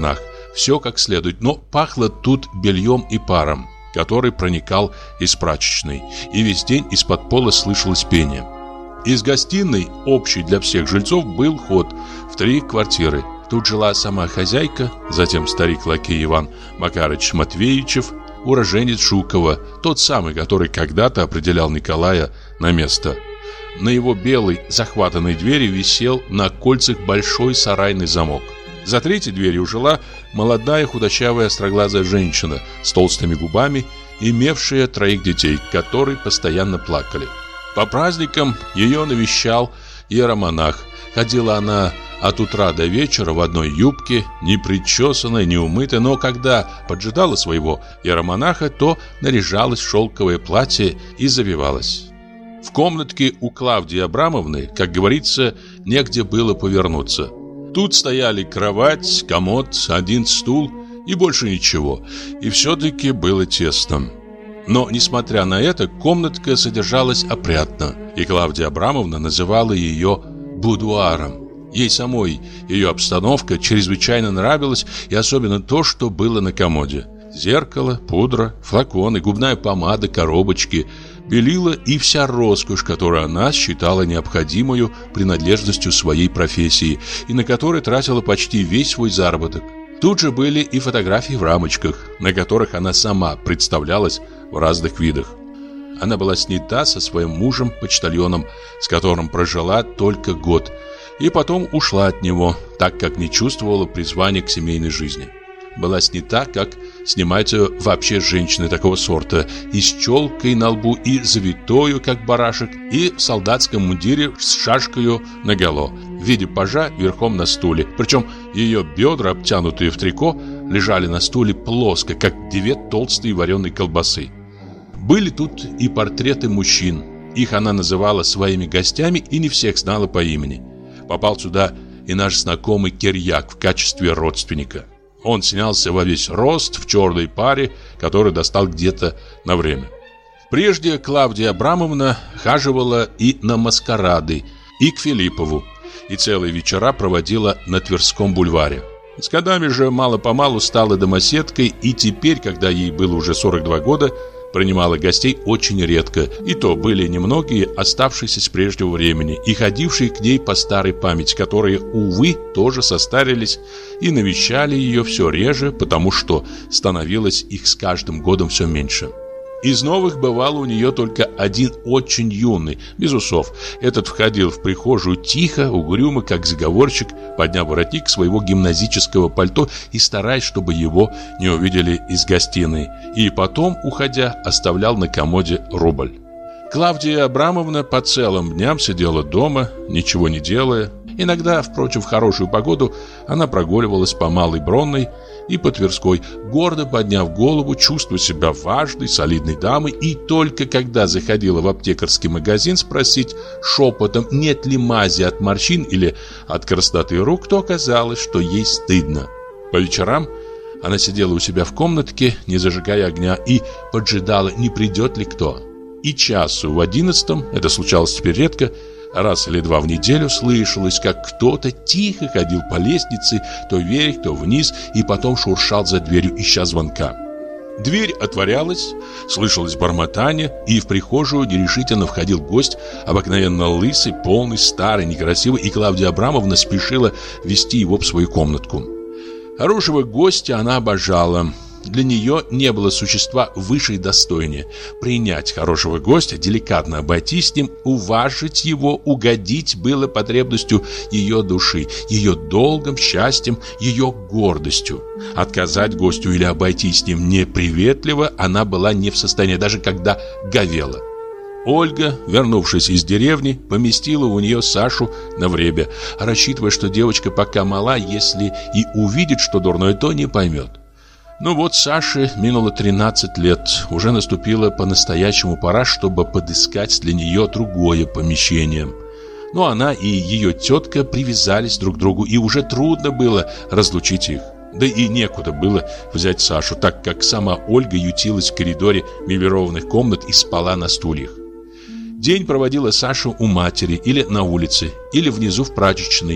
все как следует, но пахло тут бельем и паром, который проникал из прачечной, и весь день из-под пола слышалось пение. Из гостиной, общей для всех жильцов, был ход в 3 квартиры. Тут жила сама хозяйка, затем старик-лакей Иван Макарыч Матвеевичев, уроженец Жукова, тот самый, который когда-то определял Николая на место. На его белой захватанной двери висел на кольцах большой сарайный замок. За 3-й дверью жила молодая худощавая остроглазая женщина с толстыми губами, имевшая 3 детей, которые постоянно плакали. По праздникам ее навещал иеромонах. Ходила она от утра до вечера в одной юбке, не причесанная, не умытая, но когда поджидала своего иеромонаха, то наряжалась в шелковое платье и завивалась. В комнатке у Клавдии Абрамовны, как говорится, негде было повернуться. Тут стояли кровать, комод, 1 стул и больше ничего, и все-таки было тесно. Но, несмотря на это, комнатка содержалась опрятно, и Клавдия Абрамовна называла ее будуаром. Ей самой ее обстановка чрезвычайно нравилась, и особенно то, что было на комоде. Зеркало, пудра, флаконы, губная помада, коробочки, белила и вся роскошь, которую она считала необходимую принадлежностью своей профессии и на которой тратила почти весь свой заработок. Тут же были и фотографии в рамочках, на которых она сама представлялась в разных видах. Она была снята со своим мужем-почтальоном, с которым прожила только год, и потом ушла от него, так как не чувствовала призвания к семейной жизни. Была снята, как снимаются вообще женщины такого сорта, и с челкой на лбу, и завитою, как барашек, и в солдатском мундире с шашкою наголо, в виде пажа верхом на стуле. Причем ее бедра, обтянутые в трико, лежали на стуле плоско, как 2 толстые вареные колбасы. Были тут и портреты мужчин. Их она называла своими гостями и не всех знала по имени. Попал сюда и наш знакомый Кирьяк в качестве родственника. Он снялся во весь рост в черной паре, которую достал где-то на время. Прежде Клавдия Абрамовна хаживала и на маскарады, и к Филиппову, и целые вечера проводила на Тверском бульваре. С годами же мало-помалу стала домоседкой, и теперь, когда ей было уже 42 года, принимала гостей очень редко, и то были немногие, оставшиеся с прежнего времени, и ходившие к ней по старой памяти, которые, увы, тоже состарились и навещали ее все реже, потому что становилось их с каждым годом все меньше. Из новых бывало у нее только один очень юный, без усов. Этот входил в прихожую тихо, угрюмо, как заговорщик, подняв воротник своего гимназического пальто и стараясь, чтобы его не увидели из гостиной. И потом, уходя, оставлял на комоде рубль. Клавдия Абрамовна по целым дням сидела дома, ничего не делая. Иногда, впрочем, в хорошую погоду она прогуливалась по Малой Бронной и по Тверской, гордо подняв голову, чувствуя себя важной, солидной дамой, и только когда заходила в аптекарский магазин спросить шепотом, нет ли мази от морщин или от красноты рук, то оказалось, что ей стыдно. По вечерам она сидела у себя в комнатке, не зажигая огня, и поджидала, не придет ли кто. И часу в 11, это случалось теперь редко, раз или 2 в неделю, слышалось, как кто-то тихо ходил по лестнице, то вверх, то вниз, и потом шуршал за дверью, ища звонка. Дверь отворялась, слышалось бормотание, и в прихожую нерешительно входил гость, обыкновенно лысый, полный, старый, некрасивый, и Клавдия Абрамовна спешила вести его в свою комнатку. Хорошего гостя она обожала. Для нее не было существа выше и достойнее. Принять хорошего гостя, деликатно обойтись с ним, уважить его, угодить было потребностью ее души, ее долгом, счастьем, ее гордостью. Отказать гостю или обойтись с ним неприветливо она была не в состоянии, даже когда говела. Ольга, вернувшись из деревни, поместила у нее Сашу на время, рассчитывая, что девочка пока мала, если и увидит, что дурное, то не поймет. Ну вот Саше минуло 13 лет, уже наступила по-настоящему пора, чтобы подыскать для нее другое помещение. Но она и ее тетка привязались друг к другу, и уже трудно было разлучить их. Да и некуда было взять Сашу, так как сама Ольга ютилась в коридоре меблированных комнат и спала на стульях. День проводила Саша у матери, или на улице, или внизу в прачечной.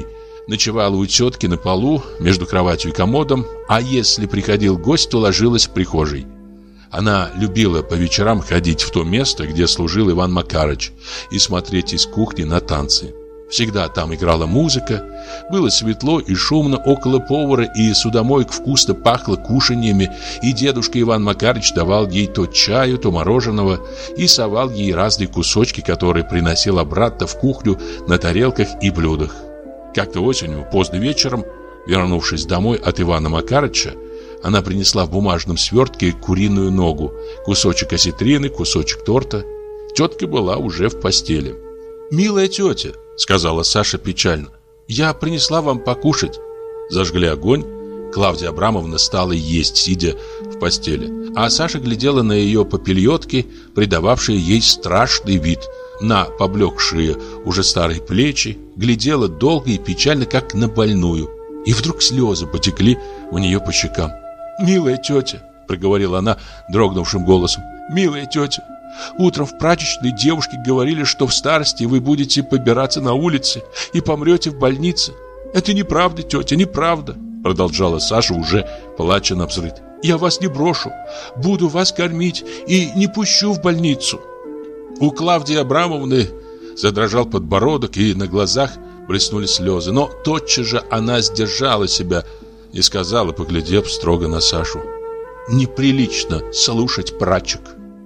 ночевала у тетки на полу между кроватью и комодом, а если приходил гость, то ложилась в прихожей. Она любила по вечерам ходить в то место, где служил Иван Макарыч, и смотреть из кухни на танцы. Всегда там играла музыка, было светло и шумно около повара, и судомойка вкусно пахло кушаньями, и дедушка Иван Макарыч давал ей то чаю, то мороженого, и совал ей разные кусочки, которые приносил обратно в кухню на тарелках и блюдах. Как-то осенью, поздно вечером, вернувшись домой от Ивана Макарыча, она принесла в бумажном свертке куриную ногу, кусочек осетрины, кусочек торта. Тетка была уже в постели. «Милая тетя», — сказала Саша печально, — «я принесла вам покушать». Зажгли огонь. Клавдия Абрамовна стала есть, сидя в постели. А Саша глядела на ее попельотки, придававшие ей страшный вид, на поблекшие уже старые плечи, глядела долго и печально, как на больную. И вдруг слезы потекли у нее по щекам. «Милая тетя», — проговорила она дрогнувшим голосом, — «милая тетя, утром в прачечной девушки говорили, что в старости вы будете побираться на улице и помрете в больнице. Это неправда, тетя, неправда», — продолжала Саша, уже плача навзрыд. «Я вас не брошу, буду вас кормить и не пущу в больницу». У Клавдии Абрамовны задрожал подбородок, и на глазах блеснули слезы, но тотчас же она сдержала себя и сказала, поглядев строго на Сашу: «Неприлично слушать прачек».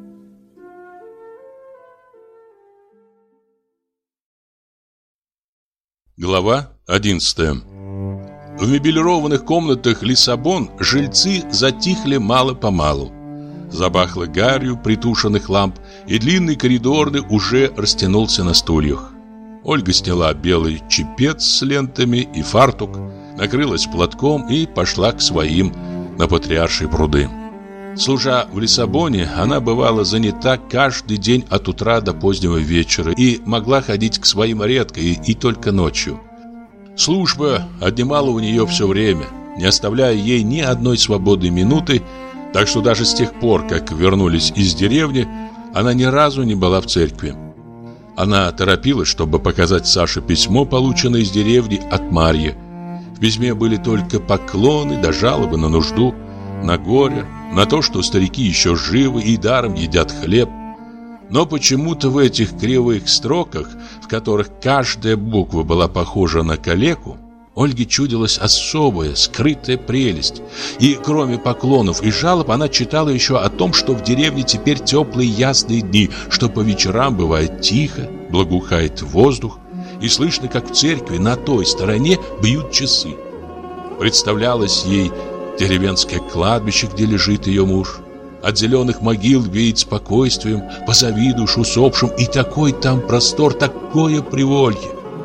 Глава 11. В мебелированных комнатах Лиссабон жильцы затихли мало-помалу. Запахло гарью притушенных ламп, и длинный коридорный уже растянулся на стульях. Ольга сняла белый чепец с лентами и фартук, накрылась платком и пошла к своим на Патриаршие пруды. Служа в Лиссабоне, она бывала занята каждый день от утра до позднего вечера и могла ходить к своим редко и только ночью. Служба отнимала у нее все время, не оставляя ей ни одной свободной минуты, так что даже с тех пор, как вернулись из деревни, она ни разу не была в церкви. Она торопилась, чтобы показать Саше письмо, полученное из деревни от Марьи. В письме были только поклоны да жалобы на нужду, на горе, на то, что старики еще живы и даром едят хлеб. Но почему-то в этих кривых строках, в которых каждая буква была похожа на калеку, Ольге чудилась особая, скрытая прелесть. И кроме поклонов и жалоб, она читала еще о том, что в деревне теперь теплые ясные дни, что по вечерам бывает тихо, благоухает воздух, и слышно, как в церкви на той стороне бьют часы. Представлялось ей деревенское кладбище, где лежит ее муж. От зеленых могил веет спокойствием, позавидуешь усопшим, и такой там простор, такое приволье.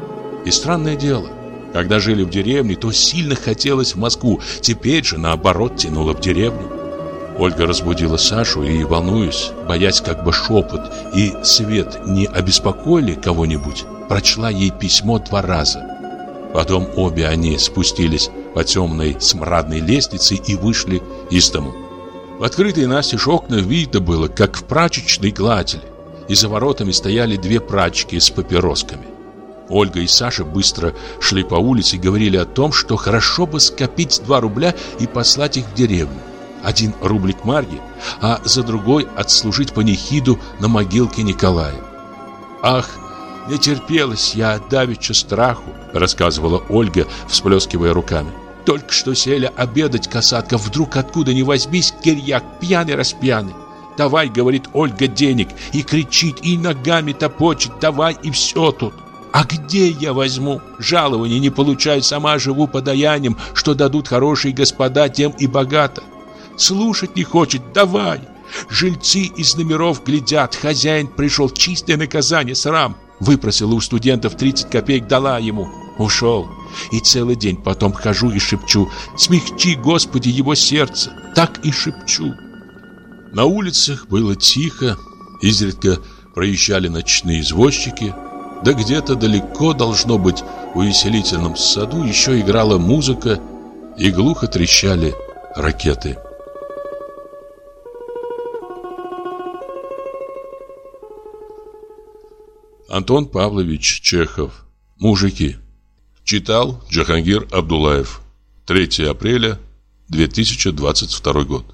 И странное дело, когда жили в деревне, то сильно хотелось в Москву, теперь же, наоборот, тянуло в деревню. Ольга разбудила Сашу и, волнуясь, боясь, как бы шепот и свет не обеспокоили кого-нибудь, прочла ей письмо 2 раза. Потом обе они спустились по темной смрадной лестнице и вышли из дому. В открытые настежь окна видно было, как в прачечной гладили, и за воротами стояли 2 прачки с папиросками. Ольга и Саша быстро шли по улице и говорили о том, что хорошо бы скопить 2 рубля и послать их в деревню. 1 рублик Марье, а за другой отслужить панихиду на могилке Николая. «Ах, не терпелась я давеча страху», — рассказывала Ольга, всплескивая руками. «Только что сели обедать касатка, вдруг откуда ни возьмись Кирьяк, пьяный-распьяный. Давай, — говорит Ольга, — денег, и кричит, и ногами топочет, давай, и все тут. А где я возьму? Жалования не получаю, сама живу подаянием, что дадут хорошие господа, тем и богато. Слушать не хочет, давай. Жильцы из номеров глядят, хозяин пришел, чистое наказание, срам. Выпросила у студентов 30 копеек, дала ему. Ушел. И целый день потом хожу и шепчу: смягчи, Господи, его сердце. Так и шепчу». На улицах было тихо, изредка проезжали ночные извозчики, да где-то далеко, должно быть, в увеселительном саду еще играла музыка и глухо трещали ракеты. Антон Павлович Чехов. «Мужики». Читал Джахангир Абдуллаев. 3 апреля 2022 год.